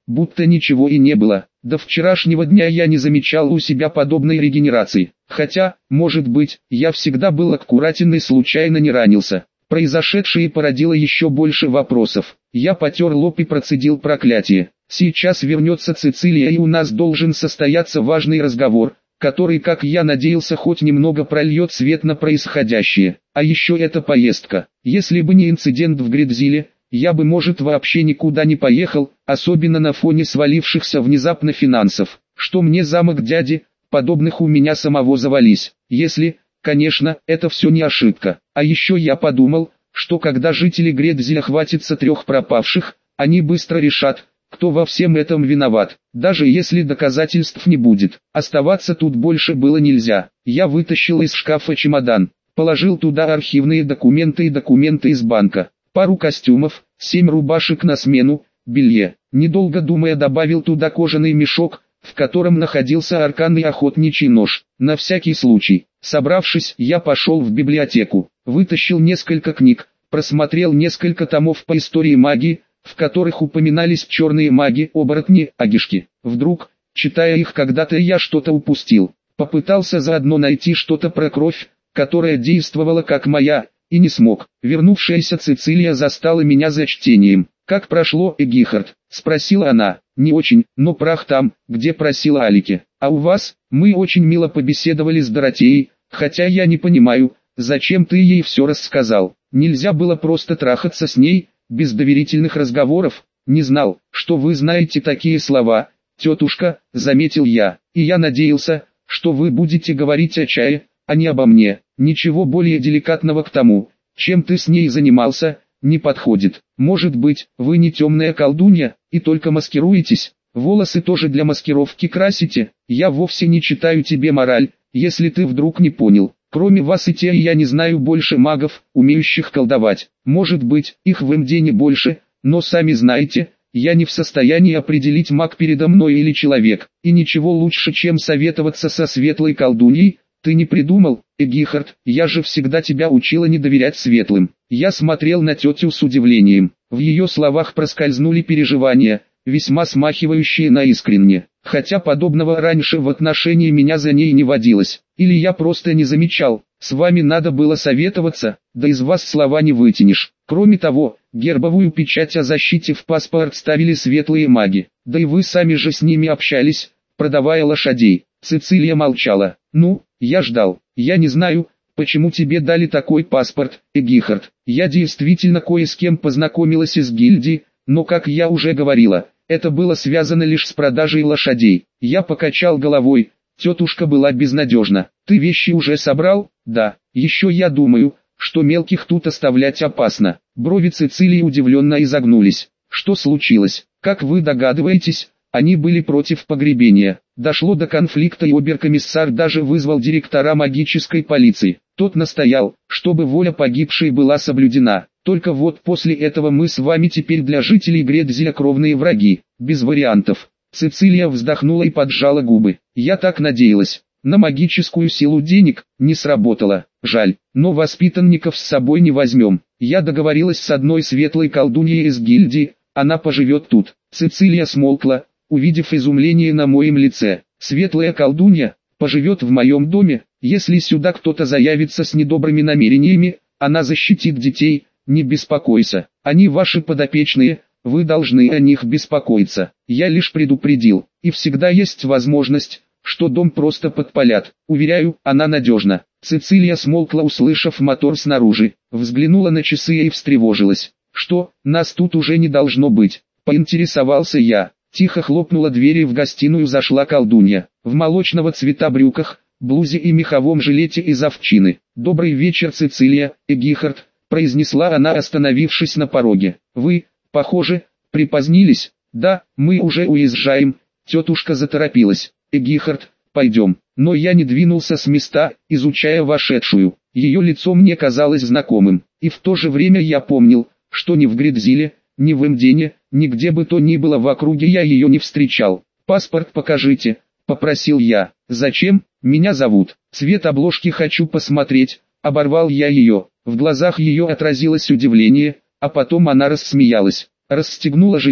будто ничего и не было. До вчерашнего дня я не замечал у себя подобной регенерации. Хотя, может быть, я всегда был аккуратен и случайно не ранился. Произошедшее породило еще больше вопросов. Я потер лоб и процедил проклятие. Сейчас вернется Цицилия, и у нас должен состояться важный разговор, который, как я надеялся, хоть немного прольет свет на происходящее. А еще эта поездка. Если бы не инцидент в Гридзиле, я бы, может, вообще никуда не поехал, особенно на фоне свалившихся внезапно финансов. Что мне замок дяди, подобных у меня самого завались. Если, конечно, это все не ошибка. А еще я подумал, что когда жители Гридзиля хватится трех пропавших, они быстро решат, кто во всем этом виноват. Даже если доказательств не будет, оставаться тут больше было нельзя. Я вытащил из шкафа чемодан, положил туда архивные документы и документы из банка, пару костюмов, семь рубашек на смену, белье. Недолго думая, добавил туда кожаный мешок, в котором находился арканный охотничий нож. На всякий случай, собравшись, я пошел в библиотеку, вытащил несколько книг, просмотрел несколько томов по истории магии, в которых упоминались черные маги, оборотни, агишки. Вдруг, читая их когда-то, я что-то упустил. Попытался заодно найти что-то про кровь, которая действовала как моя, и не смог. Вернувшаяся Цицилия застала меня за чтением. «Как прошло, Эгихард?» — спросила она. «Не очень, но прах там, где просила Алики. А у вас?» «Мы очень мило побеседовали с Доротеей, хотя я не понимаю, зачем ты ей все рассказал. Нельзя было просто трахаться с ней, без доверительных разговоров. Не знал, что вы знаете такие слова, тетушка», — заметил я. «И я надеялся, что вы будете говорить о чае, а не обо мне. Ничего более деликатного к тому, чем ты с ней занимался, не подходит. Может быть, вы не темная колдунья, и только маскируетесь, волосы тоже для маскировки красите. Я вовсе не читаю тебе мораль, если ты вдруг не понял. Кроме вас и те, я не знаю больше магов, умеющих колдовать. Может быть, их в МД не больше, но сами знаете, я не в состоянии определить, маг передо мной или человек. И ничего лучше, чем советоваться со светлой колдуньей, ты не придумал, Эгихард. Я же всегда тебя учила не доверять светлым». Я смотрел на тетю с удивлением. В ее словах проскользнули переживания, весьма смахивающие на искренне. Хотя подобного раньше в отношении меня за ней не водилось. Или я просто не замечал. С вами надо было советоваться, да из вас слова не вытянешь. Кроме того, гербовую печать о защите в паспорт ставили светлые маги. Да и вы сами же с ними общались, продавая лошадей. Цицилия молчала. «Ну, я ждал. Я не знаю, почему тебе дали такой паспорт, Эгихард. Я действительно кое с кем познакомилась из гильдии, но, как я уже говорила, это было связано лишь с продажей лошадей». Я покачал головой. Тетушка была безнадежна. «Ты вещи уже собрал?» «Да. Еще я думаю, что мелких тут оставлять опасно». Брови Цицилии удивленно изогнулись. «Что случилось?» «Как вы догадываетесь, они были против погребения. Дошло до конфликта, и оберкомиссар даже вызвал директора магической полиции. Тот настоял, чтобы воля погибшей была соблюдена. Только вот после этого мы с вами теперь для жителей Гридзиля кровные враги. Без вариантов». Цицилия вздохнула и поджала губы. «Я так надеялась. На магическую силу денег не сработало. Жаль, но воспитанников с собой не возьмем. Я договорилась с одной светлой колдуньей из гильдии, она поживет тут». Цицилия смолкла, увидев изумление на моем лице. «Светлая колдунья поживет в моем доме? Если сюда кто-то заявится с недобрыми намерениями, она защитит детей, не беспокойся. Они ваши подопечные, вы должны о них беспокоиться. Я лишь предупредил, и всегда есть возможность, что дом просто подпалят. Уверяю, она надежна». Цицилия смолкла, услышав мотор снаружи, взглянула на часы и встревожилась. «Что, нас тут уже не должно быть?» — поинтересовался я. Тихо хлопнула дверь, и в гостиную зашла колдунья. В молочного цвета брюках, блузе и меховом жилете из овчины. «Добрый вечер, Цицилия, Эгихард», — произнесла она, остановившись на пороге. «Вы, похоже, припозднились». «Да, мы уже уезжаем», — тетушка заторопилась. «Эгихард, пойдем». Но я не двинулся с места, изучая вошедшую. Ее лицо мне казалось знакомым, и в то же время я помнил, что ни в Гридзиле, ни в Эмдене, нигде бы то ни было в округе я ее не встречал. «Паспорт покажите», — попросил я. «Зачем? Меня зовут. Цвет обложки хочу посмотреть», — оборвал я ее. В глазах ее отразилось удивление, а потом она рассмеялась. Расстегнула жилет,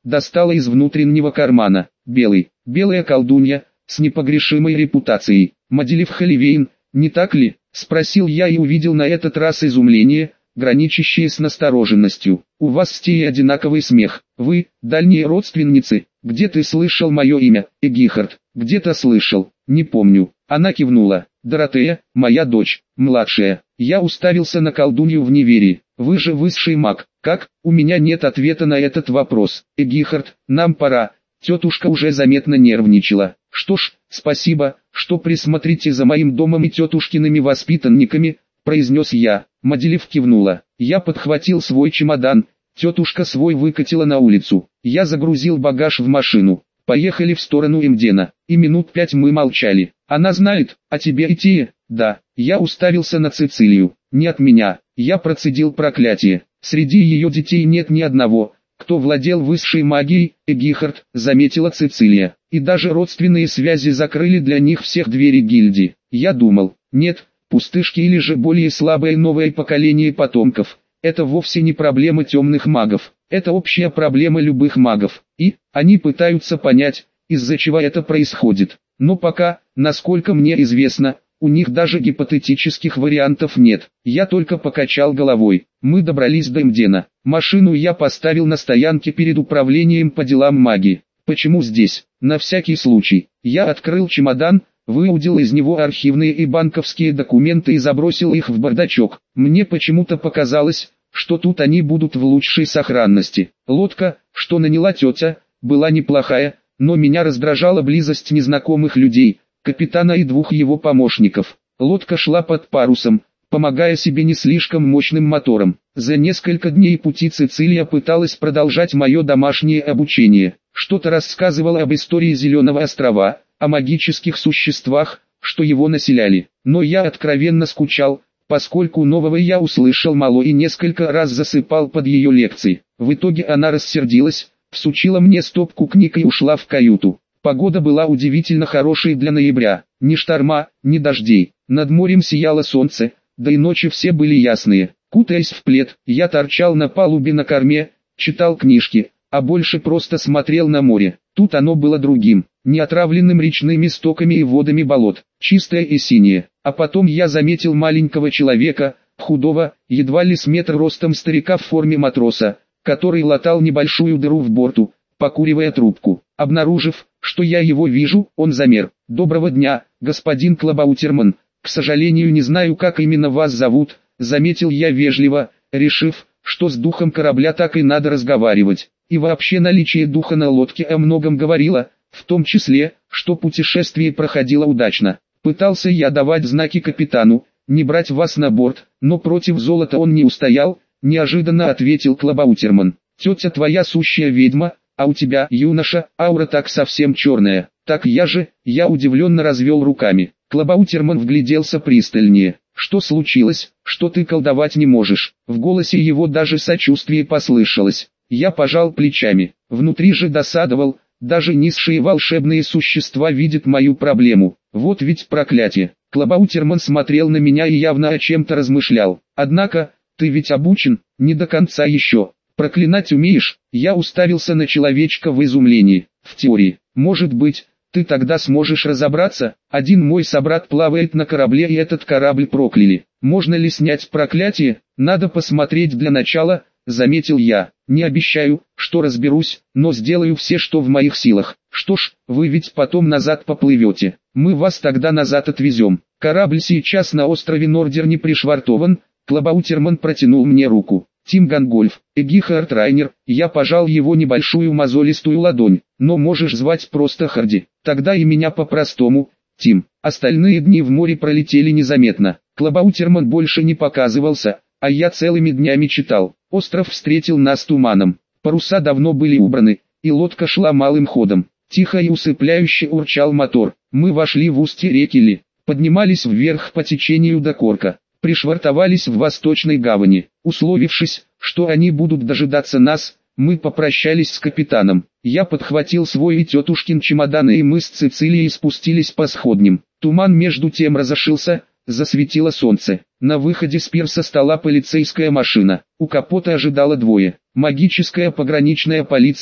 достала из внутреннего кармана. Белый, белая колдунья, с непогрешимой репутацией. Мадилев Халивейн, не так ли? Спросил я и увидел на этот раз изумление, граничащее с настороженностью. У вас с Теей одинаковый смех. Вы, дальние родственницы. Где ты слышал мое имя, Эгихард? Где-то слышал. Не помню. Она кивнула. Доротея, моя дочь, младшая. Я уставился на колдунью в неверии. Вы же высший маг. Как? У меня нет ответа на этот вопрос. Эгихард, нам пора. Тетушка уже заметно нервничала. Что ж, спасибо, что присмотрите за моим домом и тетушкиными воспитанниками, произнес я. Мадилев кивнула. Я подхватил свой чемодан. Тетушка свой выкатила на улицу. Я загрузил багаж в машину. Поехали в сторону Эмдена. И минут пять мы молчали. Она знает, о тебе и Тее? Да. Я уставился на Цицилию. Не от меня. Я процедил проклятие. Среди ее детей нет ни одного, кто владел высшей магией, Эгихард, заметила Цицилия. И даже родственные связи закрыли для них всех двери гильдии. Я думал, нет, пустышки или же более слабое новое поколение потомков. Это вовсе не проблема темных магов. Это общая проблема любых магов. И, они пытаются понять, из-за чего это происходит. Но пока, насколько мне известно, у них даже гипотетических вариантов нет. Я только покачал головой. Мы добрались до Эмдена. Машину я поставил на стоянке перед управлением по делам магии. Почему здесь? На всякий случай. Я открыл чемодан, выудил из него архивные и банковские документы и забросил их в бардачок. Мне почему-то показалось, что тут они будут в лучшей сохранности. Лодка, что наняла тетя, была неплохая, но меня раздражала близость незнакомых людей, капитана и двух его помощников. Лодка шла под парусом, помогая себе не слишком мощным мотором. За несколько дней пути Цицилия пыталась продолжать мое домашнее обучение. Что-то рассказывала об истории Зеленого острова, о магических существах, что его населяли. Но я откровенно скучал, поскольку нового я услышал мало и несколько раз засыпал под ее лекции. В итоге она рассердилась, всучила мне стопку книг и ушла в каюту. Погода была удивительно хорошей для ноября. Ни шторма, ни дождей. Над морем сияло солнце, да и ночи все были ясные. Кутаясь в плед, я торчал на палубе на корме, читал книжки, а больше просто смотрел на море. Тут оно было другим, не отравленным речными стоками и водами болот, чистое и синее. А потом я заметил маленького человека, худого, едва ли с метр ростом старика в форме матроса, который латал небольшую дыру в борту, покуривая трубку. Обнаружив, что я его вижу, он замер. «Доброго дня, господин Клабаутерман. К сожалению, не знаю, как именно вас зовут», заметил я вежливо, решив, что с духом корабля так и надо разговаривать. И вообще наличие духа на лодке о многом говорило, в том числе, что путешествие проходило удачно. Пытался я давать знаки капитану, не брать вас на борт, но против золота он не устоял, неожиданно ответил Клабаутерман. «Тетя твоя сущая ведьма, а у тебя, юноша, аура так совсем черная». «Так я же», я удивленно развел руками. Клабаутерман вгляделся пристальнее. «Что случилось, что ты колдовать не можешь?» В голосе его даже сочувствие послышалось. Я пожал плечами. Внутри же досадовал, даже низшие волшебные существа видят мою проблему. Вот ведь проклятие. Клабаутерман смотрел на меня и явно о чем-то размышлял. «Однако, ты ведь обучен, не до конца еще. Проклинать умеешь?» Я уставился на человечка в изумлении. «В теории, может быть, ты тогда сможешь разобраться. Один мой собрат плавает на корабле и этот корабль прокляли. Можно ли снять проклятие? Надо посмотреть для начала», заметил я. «Не обещаю, что разберусь, но сделаю все, что в моих силах». «Что ж, вы ведь потом назад поплывете. Мы вас тогда назад отвезем. Корабль сейчас на острове Нордер не пришвартован». Клабаутерман протянул мне руку. «Тим Гангольф, Эгихард Райнер». Я пожал его небольшую мозолистую ладонь. «Но можешь звать просто Харди. Тогда и меня по-простому, Тим». Остальные дни в море пролетели незаметно. Клабаутерман больше не показывался, а я целыми днями читал. Остров встретил нас туманом. Паруса давно были убраны, и лодка шла малым ходом. Тихо и усыпляюще урчал мотор. Мы вошли в устье реки Ли, поднимались вверх по течению до Корка, пришвартовались в восточной гавани. Условившись, что они будут дожидаться нас, мы попрощались с капитаном. Я подхватил свой и тетушкин чемоданы, и мы с Цицилией спустились по сходням. Туман между тем разошился, засветило солнце. На выходе с пирса стояла полицейская машина. У капота ожидало двое. Магическая пограничная полиция,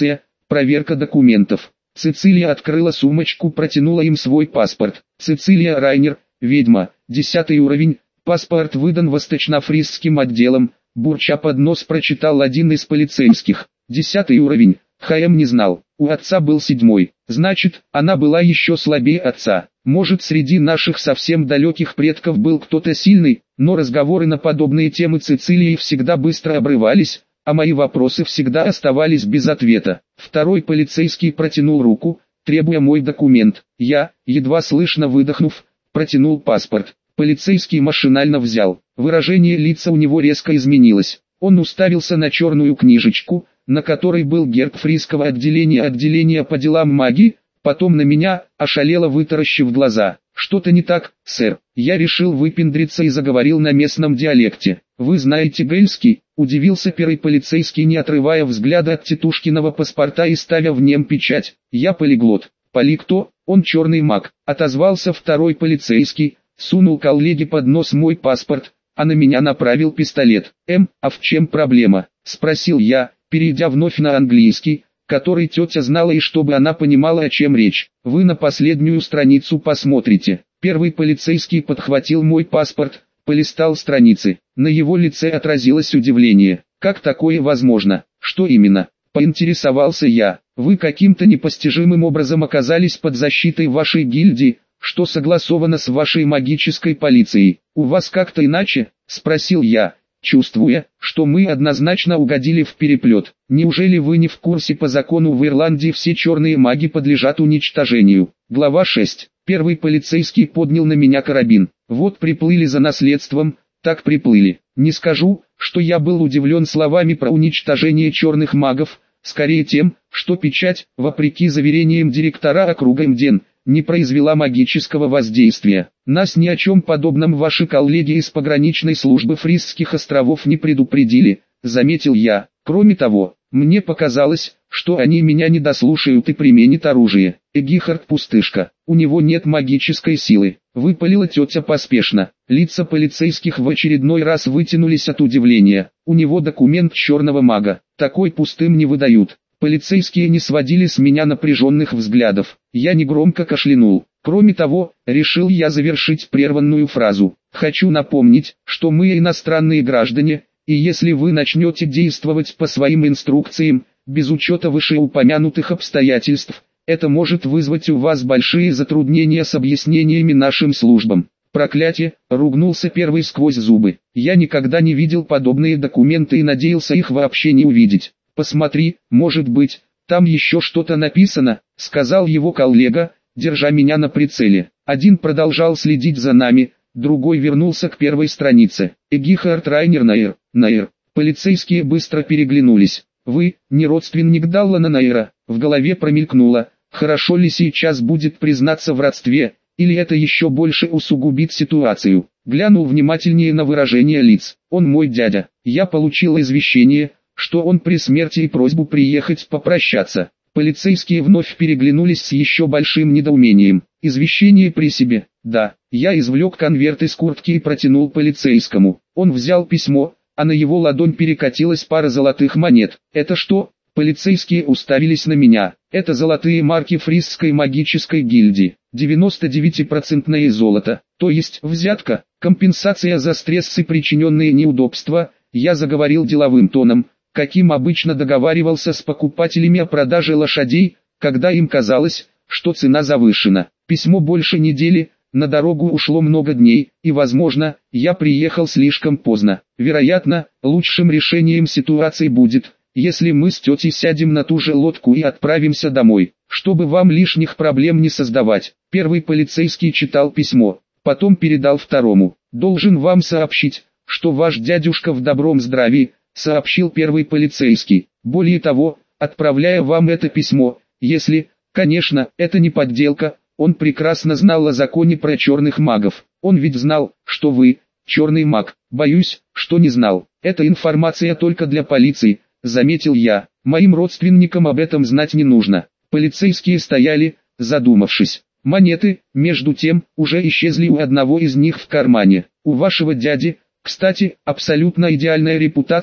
Проверка документов. Цицилия открыла сумочку, протянула им свой паспорт. Цицилия Райнер, ведьма, десятый уровень, паспорт выдан восточнофризским отделом, бурча под нос прочитал один из полицейских. Десятый уровень, ХМ не знал, у отца был седьмой, значит, она была еще слабее отца. Может, среди наших совсем далеких предков был кто-то сильный, но разговоры на подобные темы Цицилии всегда быстро обрывались, а мои вопросы всегда оставались без ответа. Второй полицейский протянул руку, требуя мой документ. Я, едва слышно выдохнув, протянул паспорт. Полицейский машинально взял. Выражение лица у него резко изменилось. Он уставился на черную книжечку, на которой был герб фризского отделения отделения по делам магии, потом на меня, ошалело вытаращив глаза. «Что-то не так, сэр». Я решил выпендриться и заговорил на местном диалекте. «Вы знаете гельский?» – удивился первый полицейский, не отрывая взгляда от тетушкиного паспорта и ставя в нем печать. «Я полиглот». «Поли кто? Он черный маг», – отозвался второй полицейский, сунул коллеге под нос мой паспорт, а на меня направил пистолет. «Эм, а в чем проблема?» – спросил я, перейдя вновь на английский, который тетя знала и чтобы она понимала, о чем речь. «Вы на последнюю страницу посмотрите». Первый полицейский подхватил мой паспорт, полистал страницы. На его лице отразилось удивление. «Как такое возможно? Что именно?» – поинтересовался я. «Вы каким-то непостижимым образом оказались под защитой вашей гильдии, что согласовано с вашей магической полицией. У вас как-то иначе?» – спросил я, чувствуя, что мы однозначно угодили в переплет. «Неужели вы не в курсе, по закону в Ирландии все черные маги подлежат уничтожению?» Глава шесть. Первый полицейский поднял на меня карабин. «Вот приплыли за наследством, так приплыли». Не скажу, что я был удивлен словами про уничтожение черных магов, скорее тем, что печать, вопреки заверениям директора округа Мден, не произвела магического воздействия. Нас ни о чем подобном ваши коллеги из пограничной службы Фризских островов не предупредили, заметил я. Кроме того, мне показалось, что они меня не дослушают и применят оружие. Эгихард пустышка, у него нет магической силы, выпалила тетя поспешно. Лица полицейских в очередной раз вытянулись от удивления. У него документ черного мага, такой пустым не выдают. Полицейские не сводили с меня напряженных взглядов. Я негромко кашлянул. Кроме того, решил я завершить прерванную фразу. Хочу напомнить, что мы иностранные граждане, и если вы начнете действовать по своим инструкциям, без учета вышеупомянутых обстоятельств, это может вызвать у вас большие затруднения с объяснениями нашим службам. Проклятие, ругнулся первый сквозь зубы. Я никогда не видел подобные документы и надеялся их вообще не увидеть. «Посмотри, может быть, там еще что-то написано», — сказал его коллега, держа меня на прицеле. Один продолжал следить за нами, другой вернулся к первой странице. Эгихард Райнер Найер, Найер. Полицейские быстро переглянулись. «Вы, не родственник Даллана Найера?» В голове промелькнуло. Хорошо ли сейчас будет признаться в родстве, или это еще больше усугубит ситуацию? Глянул внимательнее на выражение лиц. «Он мой дядя. Я получил извещение, что он при смерти и просьбу приехать попрощаться». Полицейские вновь переглянулись с еще большим недоумением. «Извещение при себе?» «Да». Я извлек конверт из куртки и протянул полицейскому. Он взял письмо, а на его ладонь перекатилась пара золотых монет. «Это что?» Полицейские уставились на меня. «Это золотые марки Фризской магической гильдии. девяносто девять процентов золото. То есть взятка, компенсация за стрессы, причиненные неудобства». Я заговорил деловым тоном, каким обычно договаривался с покупателями о продаже лошадей, когда им казалось, что цена завышена. Письмо больше недели, на дорогу ушло много дней, и, возможно, я приехал слишком поздно. Вероятно, лучшим решением ситуации будет, если мы с тетей сядем на ту же лодку и отправимся домой, чтобы вам лишних проблем не создавать. Первый полицейский читал письмо, потом передал второму. «Должен вам сообщить, что ваш дядюшка в добром здравии», сообщил первый полицейский. «Более того, отправляя вам это письмо, если, конечно, это не подделка, он прекрасно знал о законе про черных магов. Он ведь знал, что вы, черный маг. Боюсь, что не знал. Эта информация только для полиции», заметил я. «Моим родственникам об этом знать не нужно». Полицейские стояли, задумавшись. Монеты, между тем, уже исчезли у одного из них в кармане. «У вашего дяди, кстати, абсолютно идеальная репутация»,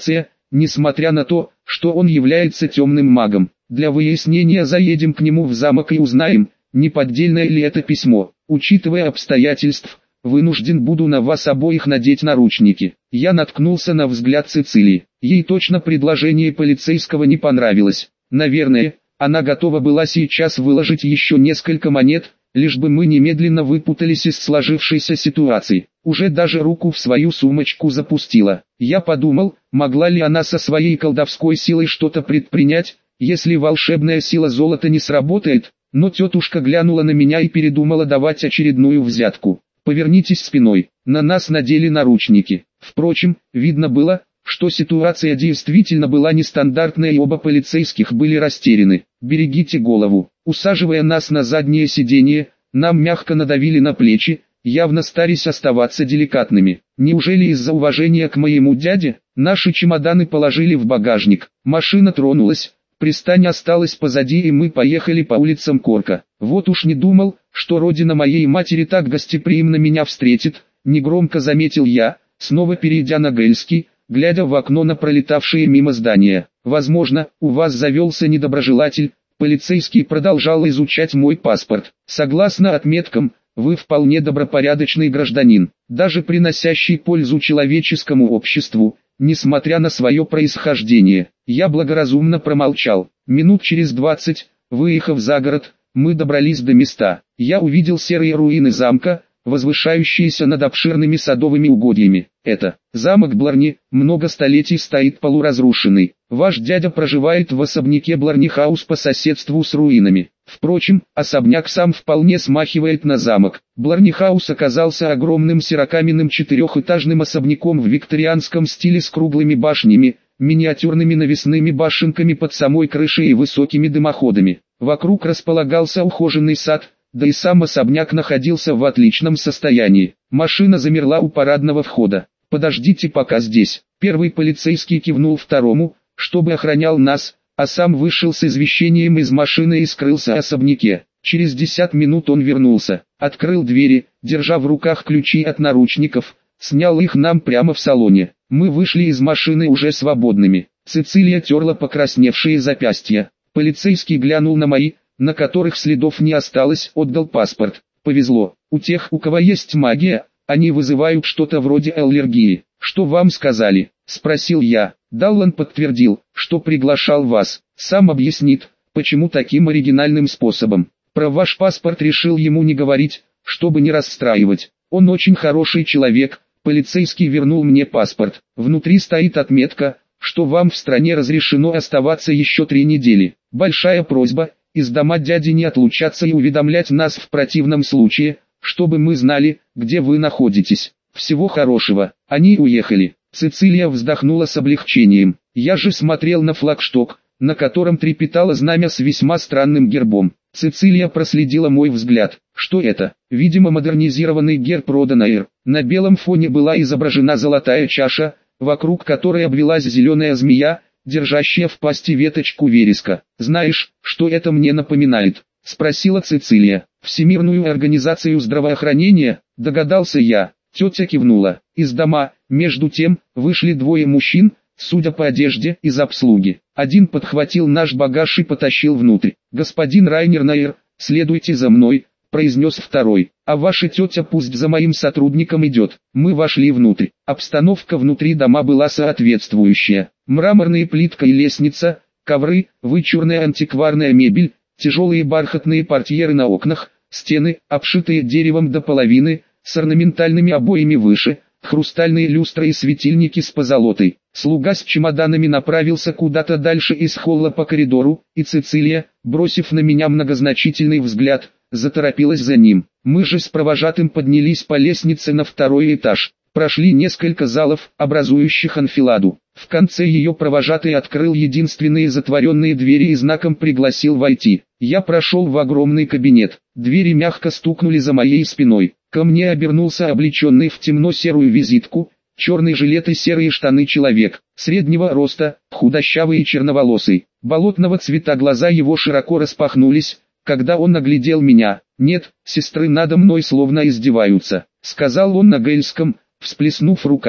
несмотря на то, что он является темным магом. Для выяснения заедем к нему в замок и узнаем, не поддельное ли это письмо. Учитывая обстоятельства, вынужден буду на вас обоих надеть наручники. Я наткнулся на взгляд Цицилии. Ей точно предложение полицейского не понравилось. Наверное, она готова была сейчас выложить еще несколько монет, лишь бы мы немедленно выпутались из сложившейся ситуации. Уже даже руку в свою сумочку запустила. Я подумал, могла ли она со своей колдовской силой что-то предпринять, если волшебная сила золота не сработает, но тетушка глянула на меня и передумала давать очередную взятку. Повернитесь спиной, на нас надели наручники. Впрочем, видно было, что ситуация действительно была нестандартная и оба полицейских были растеряны. Берегите голову. Усаживая нас на заднее сиденье, нам мягко надавили на плечи, явно стараясь оставаться деликатными. Неужели из-за уважения к моему дяде, наши чемоданы положили в багажник? Машина тронулась, пристань осталась позади и мы поехали по улицам Корка. Вот уж не думал, что родина моей матери так гостеприимно меня встретит, негромко заметил я, снова перейдя на гельский, глядя в окно на пролетавшие мимо здания. Возможно, у вас завелся недоброжелатель. Полицейский продолжал изучать мой паспорт. Согласно отметкам, вы вполне добропорядочный гражданин, даже приносящий пользу человеческому обществу, несмотря на свое происхождение. Я благоразумно промолчал. Минут через двадцать, выехав за город, мы добрались до места. Я увидел серые руины замка, возвышающиеся над обширными садовыми угодьями. Это замок Бларни, много столетий стоит полуразрушенный. Ваш дядя проживает в особняке Бларни-хаус по соседству с руинами. Впрочем, особняк сам вполне смахивает на замок. Бларни-хаус оказался огромным серокаменным четырехэтажным особняком в викторианском стиле с круглыми башнями, миниатюрными навесными башенками под самой крышей и высокими дымоходами. Вокруг располагался ухоженный сад, да и сам особняк находился в отличном состоянии. Машина замерла у парадного входа. «Подождите пока здесь». Первый полицейский кивнул второму, чтобы охранял нас, а сам вышел с извещением из машины и скрылся в особняке. Через десять минут он вернулся, открыл двери, держа в руках ключи от наручников, снял их нам прямо в салоне. Мы вышли из машины уже свободными. Цицилия терла покрасневшие запястья. Полицейский глянул на мои, на которых следов не осталось, отдал паспорт. Повезло. У тех, у кого есть магия, они вызывают что-то вроде аллергии. Что вам сказали? Спросил я. Даллан подтвердил, что приглашал вас. Сам объяснит, почему таким оригинальным способом. Про ваш паспорт решил ему не говорить, чтобы не расстраивать. Он очень хороший человек. Полицейский вернул мне паспорт. Внутри стоит отметка, что вам в стране разрешено оставаться еще три недели. Большая просьба, из дома дяди не отлучаться и уведомлять нас в противном случае, чтобы мы знали, где вы находитесь. Всего хорошего. Они уехали. Цицилия вздохнула с облегчением. Я же смотрел на флагшток, на котором трепетало знамя с весьма странным гербом. Цицилия проследила мой взгляд. Что это? Видимо, модернизированный герб Роданаир. На белом фоне была изображена золотая чаша, вокруг которой обвелась зеленая змея, держащая в пасти веточку вереска. «Знаешь, что это мне напоминает?» — спросила Цицилия. «Всемирную организацию здравоохранения?» — догадался я. Тетя кивнула. Из дома, между тем, вышли двое мужчин, судя по одежде, из обслуги. Один подхватил наш багаж и потащил внутрь. «Господин Райнер Найер, следуйте за мной», — произнес второй. «А ваша тетя пусть за моим сотрудником идет». Мы вошли внутрь. Обстановка внутри дома была соответствующая. Мраморные плитка и лестница, ковры, вычурная антикварная мебель, тяжелые бархатные портьеры на окнах, стены, обшитые деревом до половины, с орнаментальными обоями выше, хрустальные люстры и светильники с позолотой. Слуга с чемоданами направился куда-то дальше из холла по коридору, и Цицилия, бросив на меня многозначительный взгляд, заторопилась за ним. Мы же с провожатым поднялись по лестнице на второй этаж. Прошли несколько залов, образующих анфиладу. В конце ее провожатый открыл единственные затворенные двери и знаком пригласил войти. Я прошел в огромный кабинет. Двери мягко стукнули за моей спиной. Ко мне обернулся облеченный в темно-серую визитку, черный жилет и серые штаны человек, среднего роста, худощавый и черноволосый. Болотного цвета глаза его широко распахнулись, когда он оглядел меня. «Нет, сестры надо мной словно издеваются», — сказал он на гельском, всплеснув руками.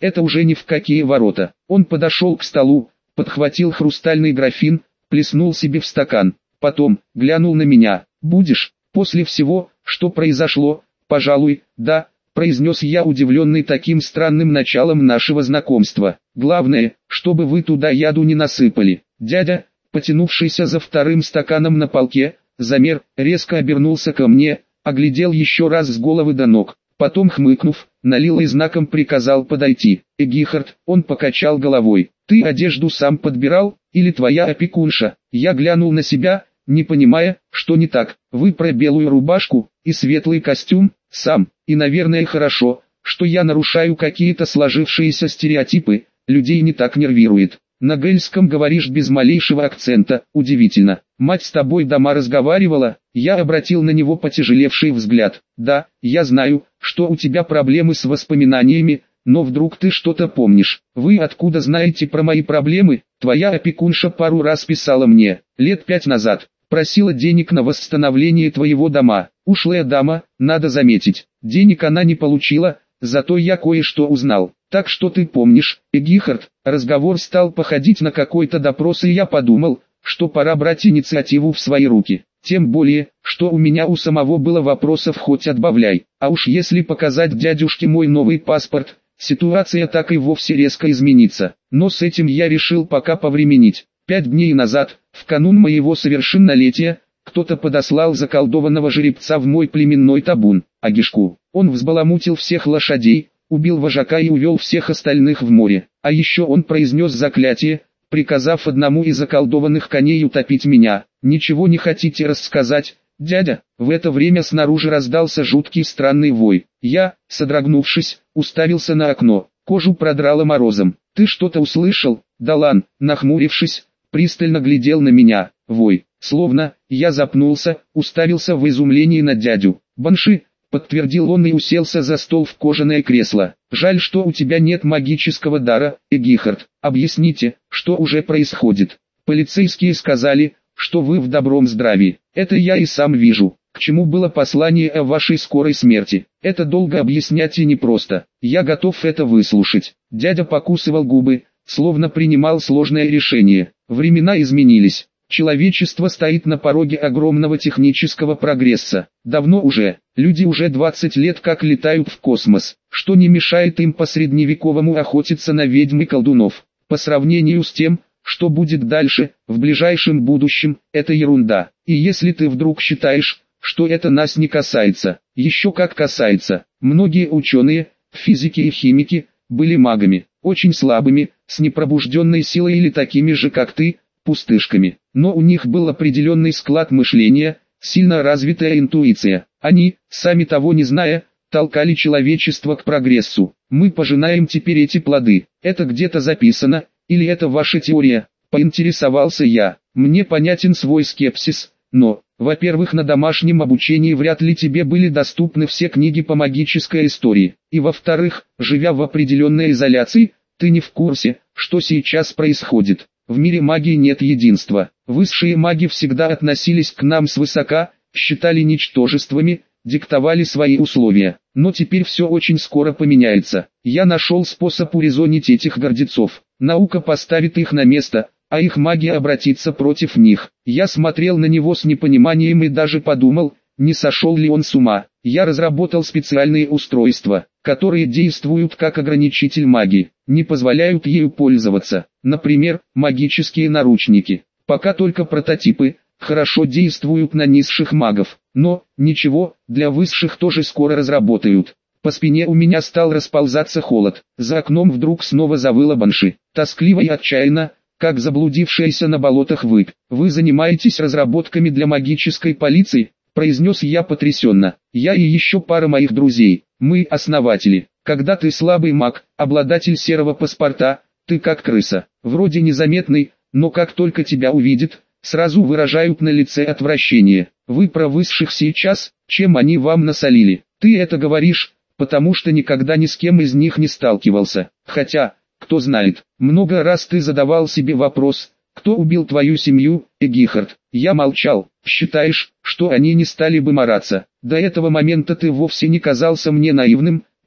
это уже ни в какие ворота. Он подошел к столу, подхватил хрустальный графин, плеснул себе в стакан, потом глянул на меня. «Будешь, после всего, что произошло?» «Пожалуй, да», произнес я, удивленный таким странным началом нашего знакомства. «Главное, чтобы вы туда яду не насыпали». Дядя, потянувшийся за вторым стаканом на полке, замер, резко обернулся ко мне, оглядел еще раз с головы до ног, потом, хмыкнув, налил и знаком приказал подойти. «Эгихард», он покачал головой, «ты одежду сам подбирал, или твоя опекунша?» Я глянул на себя, не понимая, что не так. «Вы про белую рубашку и светлый костюм?» «Сам, и, наверное, хорошо, что я нарушаю какие-то сложившиеся стереотипы, людей не так нервирует. На гельском говоришь без малейшего акцента, удивительно. Мать с тобой дома разговаривала?» Я обратил на него потяжелевший взгляд. «Да, я знаю, что у тебя проблемы с воспоминаниями, но вдруг ты что-то помнишь. Вы откуда знаете про мои проблемы?» «Твоя опекунша пару раз писала мне, лет пять назад, просила денег на восстановление твоего дома. Ушлая дама, надо заметить. Денег она не получила, зато я кое-что узнал. Так что ты помнишь, Эгихард?» Разговор стал походить на какой-то допрос, и я подумал, что пора брать инициативу в свои руки. Тем более, что у меня у самого было вопросов хоть отбавляй. А уж если показать дядюшке мой новый паспорт, ситуация так и вовсе резко изменится. Но с этим я решил пока повременить. Пять дней назад, в канун моего совершеннолетия, кто-то подослал заколдованного жеребца в мой племенной табун, Агишку. Он взбаламутил всех лошадей, убил вожака и увел всех остальных в море. А еще он произнес заклятие, приказав одному из заколдованных коней утопить меня. «Ничего не хотите рассказать, дядя?» В это время снаружи раздался жуткий странный вой. Я, содрогнувшись, уставился на окно. Кожу продрало морозом. «Ты что-то услышал?» Далан, нахмурившись, пристально глядел на меня. Вой. Словно, я запнулся, уставился в изумлении на дядю. «Банши», подтвердил он и уселся за стол в кожаное кресло. «Жаль, что у тебя нет магического дара, Эгихард. Объясните, что уже происходит?» «Полицейские сказали, что вы в добром здравии. Это я и сам вижу. К чему было послание о вашей скорой смерти? Это долго объяснять и непросто. Я готов это выслушать». Дядя покусывал губы, словно принимал сложное решение. Времена изменились. Человечество стоит на пороге огромного технического прогресса. Давно уже, люди уже двадцать лет как летают в космос, что не мешает им по-средневековому охотиться на ведьм и колдунов. По сравнению с тем, что будет дальше, в ближайшем будущем, это ерунда. И если ты вдруг считаешь, что это нас не касается, еще как касается. Многие ученые, физики и химики, были магами, очень слабыми, с непробужденной силой или такими же как ты, пустышками. Но у них был определенный склад мышления, сильно развитая интуиция. Они, сами того не зная, толкали человечество к прогрессу. Мы пожинаем теперь эти плоды. Это где-то записано, или это ваша теория? Поинтересовался я. Мне понятен свой скепсис, но, во-первых, на домашнем обучении вряд ли тебе были доступны все книги по магической истории. И во-вторых, живя в определенной изоляции, ты не в курсе, что сейчас происходит. В мире магии нет единства. Высшие маги всегда относились к нам свысока, считали ничтожествами, диктовали свои условия. Но теперь все очень скоро поменяется. Я нашел способ урезонить этих гордецов. Наука поставит их на место, а их магия обратится против них. Я смотрел на него с непониманием и даже подумал, не сошел ли он с ума. Я разработал специальные устройства, которые действуют как ограничитель магии, не позволяют ею пользоваться. Например, магические наручники. Пока только прототипы, хорошо действуют на низших магов, но, ничего, для высших тоже скоро разработают. По спине у меня стал расползаться холод. За окном вдруг снова завыла Банши, тоскливо и отчаянно, как заблудившаяся на болотах выпь. «Вы занимаетесь разработками для магической полиции?» произнес я потрясенно. «Я и еще пара моих друзей, мы основатели. Когда ты слабый маг, обладатель серого паспорта, ты как крыса, вроде незаметный, но как только тебя увидят, сразу выражают на лице отвращение. Вы про высших сейчас, чем они вам насолили? Ты это говоришь, потому что никогда ни с кем из них не сталкивался. Хотя, кто знает, много раз ты задавал себе вопрос, кто убил твою семью, Эгихард. Я молчал. Считаешь, что они не стали бы мараться? До этого момента ты вовсе не казался мне наивным,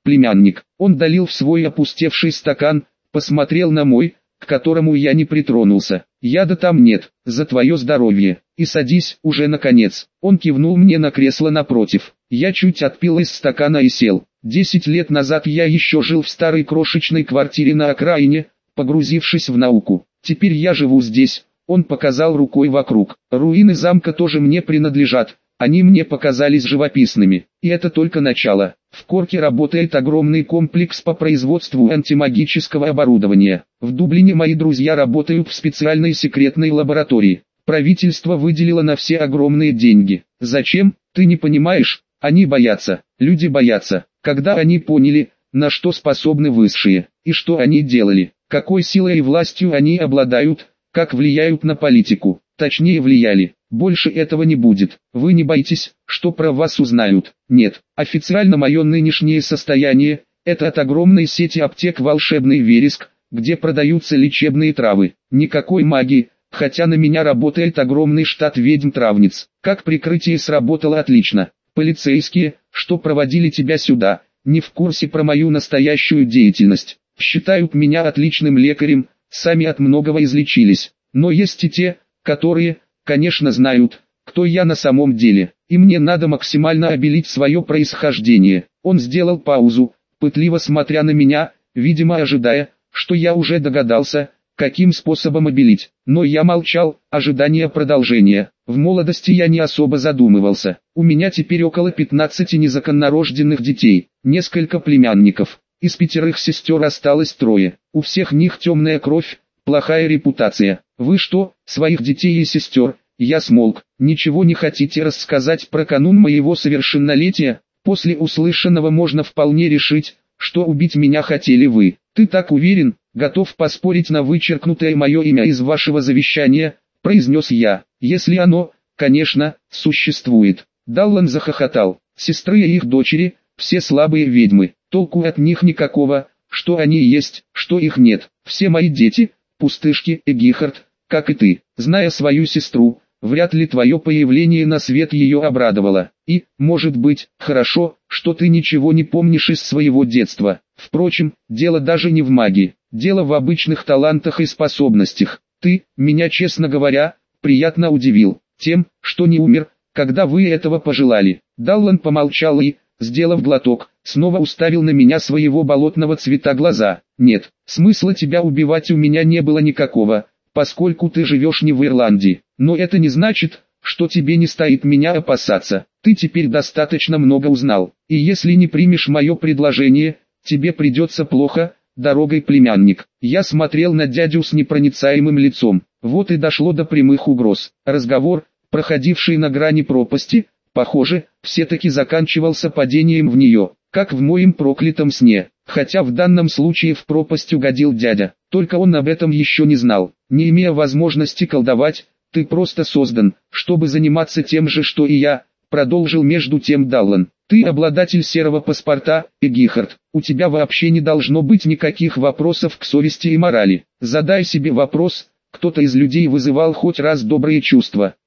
племянник. Он долил в свой опустевший стакан, посмотрел на мой, к которому я не притронулся. Яда там нет, за твое здоровье. И садись уже наконец. Он кивнул мне на кресло напротив. Я чуть отпил из стакана и сел. Десять лет назад я еще жил в старой крошечной квартире на окраине, погрузившись в науку. Теперь я живу здесь. Он показал рукой вокруг. Руины замка тоже мне принадлежат. Они мне показались живописными. И это только начало. В Корке работает огромный комплекс по производству антимагического оборудования. В Дублине мои друзья работают в специальной секретной лаборатории. Правительство выделило на все огромные деньги. Зачем? Ты не понимаешь? Они боятся. Люди боятся. Когда они поняли, на что способны высшие, и что они делали, какой силой и властью они обладают, как влияют на политику, точнее влияли. Больше этого не будет. Вы не боитесь, что про вас узнают? Нет. Официально мое нынешнее состояние – это от огромной сети аптек «Волшебный вереск», где продаются лечебные травы. Никакой магии, хотя на меня работает огромный штат ведьм-травниц. Как прикрытие сработало отлично. Полицейские, что проводили тебя сюда, не в курсе про мою настоящую деятельность. Считают меня отличным лекарем, сами от многого излечились. Но есть и те, которые, конечно, знают, кто я на самом деле, и мне надо максимально обелить свое происхождение. Он сделал паузу, пытливо смотря на меня, видимо ожидая, что я уже догадался, каким способом обелить. Но я молчал, ожидая продолжения. В молодости я не особо задумывался. У меня теперь около пятнадцати незаконнорожденных детей, несколько племянников. Из пятерых сестер осталось трое. У всех них темная кровь, плохая репутация. Вы что, своих детей и сестер? Я смолк. Ничего не хотите рассказать про канун моего совершеннолетия? После услышанного можно вполне решить, что убить меня хотели вы. Ты так уверен? Готов поспорить на вычеркнутое мое имя из вашего завещания, произнес я. Если оно, конечно, существует. Даллан захохотал. Сестры и их дочери, все слабые ведьмы. Толку от них никакого, что они есть, что их нет. Все мои дети, пустышки, и Гихард, как и ты. Зная свою сестру, вряд ли твое появление на свет ее обрадовало. И, может быть, хорошо, что ты ничего не помнишь из своего детства. Впрочем, дело даже не в магии, дело в обычных талантах и способностях. Ты, меня, честно говоря, приятно удивил тем, что не умер, когда вы этого пожелали. Даллан помолчал и, сделав глоток, снова уставил на меня своего болотного цвета глаза. Нет, смысла тебя убивать у меня не было никакого, поскольку ты живешь не в Ирландии. Но это не значит, что тебе не стоит меня опасаться. Ты теперь достаточно много узнал, и если не примешь мое предложение, тебе придется плохо, дорогой племянник. Я смотрел на дядю с непроницаемым лицом. Вот и дошло до прямых угроз. Разговор, проходивший на грани пропасти, похоже, все-таки заканчивался падением в нее, как в моем проклятом сне. Хотя в данном случае в пропасть угодил дядя, только он об этом еще не знал. Не имея возможности колдовать, ты просто создан, чтобы заниматься тем же, что и я, продолжил между тем Даллан. Ты обладатель серого паспорта, и Гихард, у тебя вообще не должно быть никаких вопросов к совести и морали. Задай себе вопрос, кто-то из людей вызывал хоть раз добрые чувства.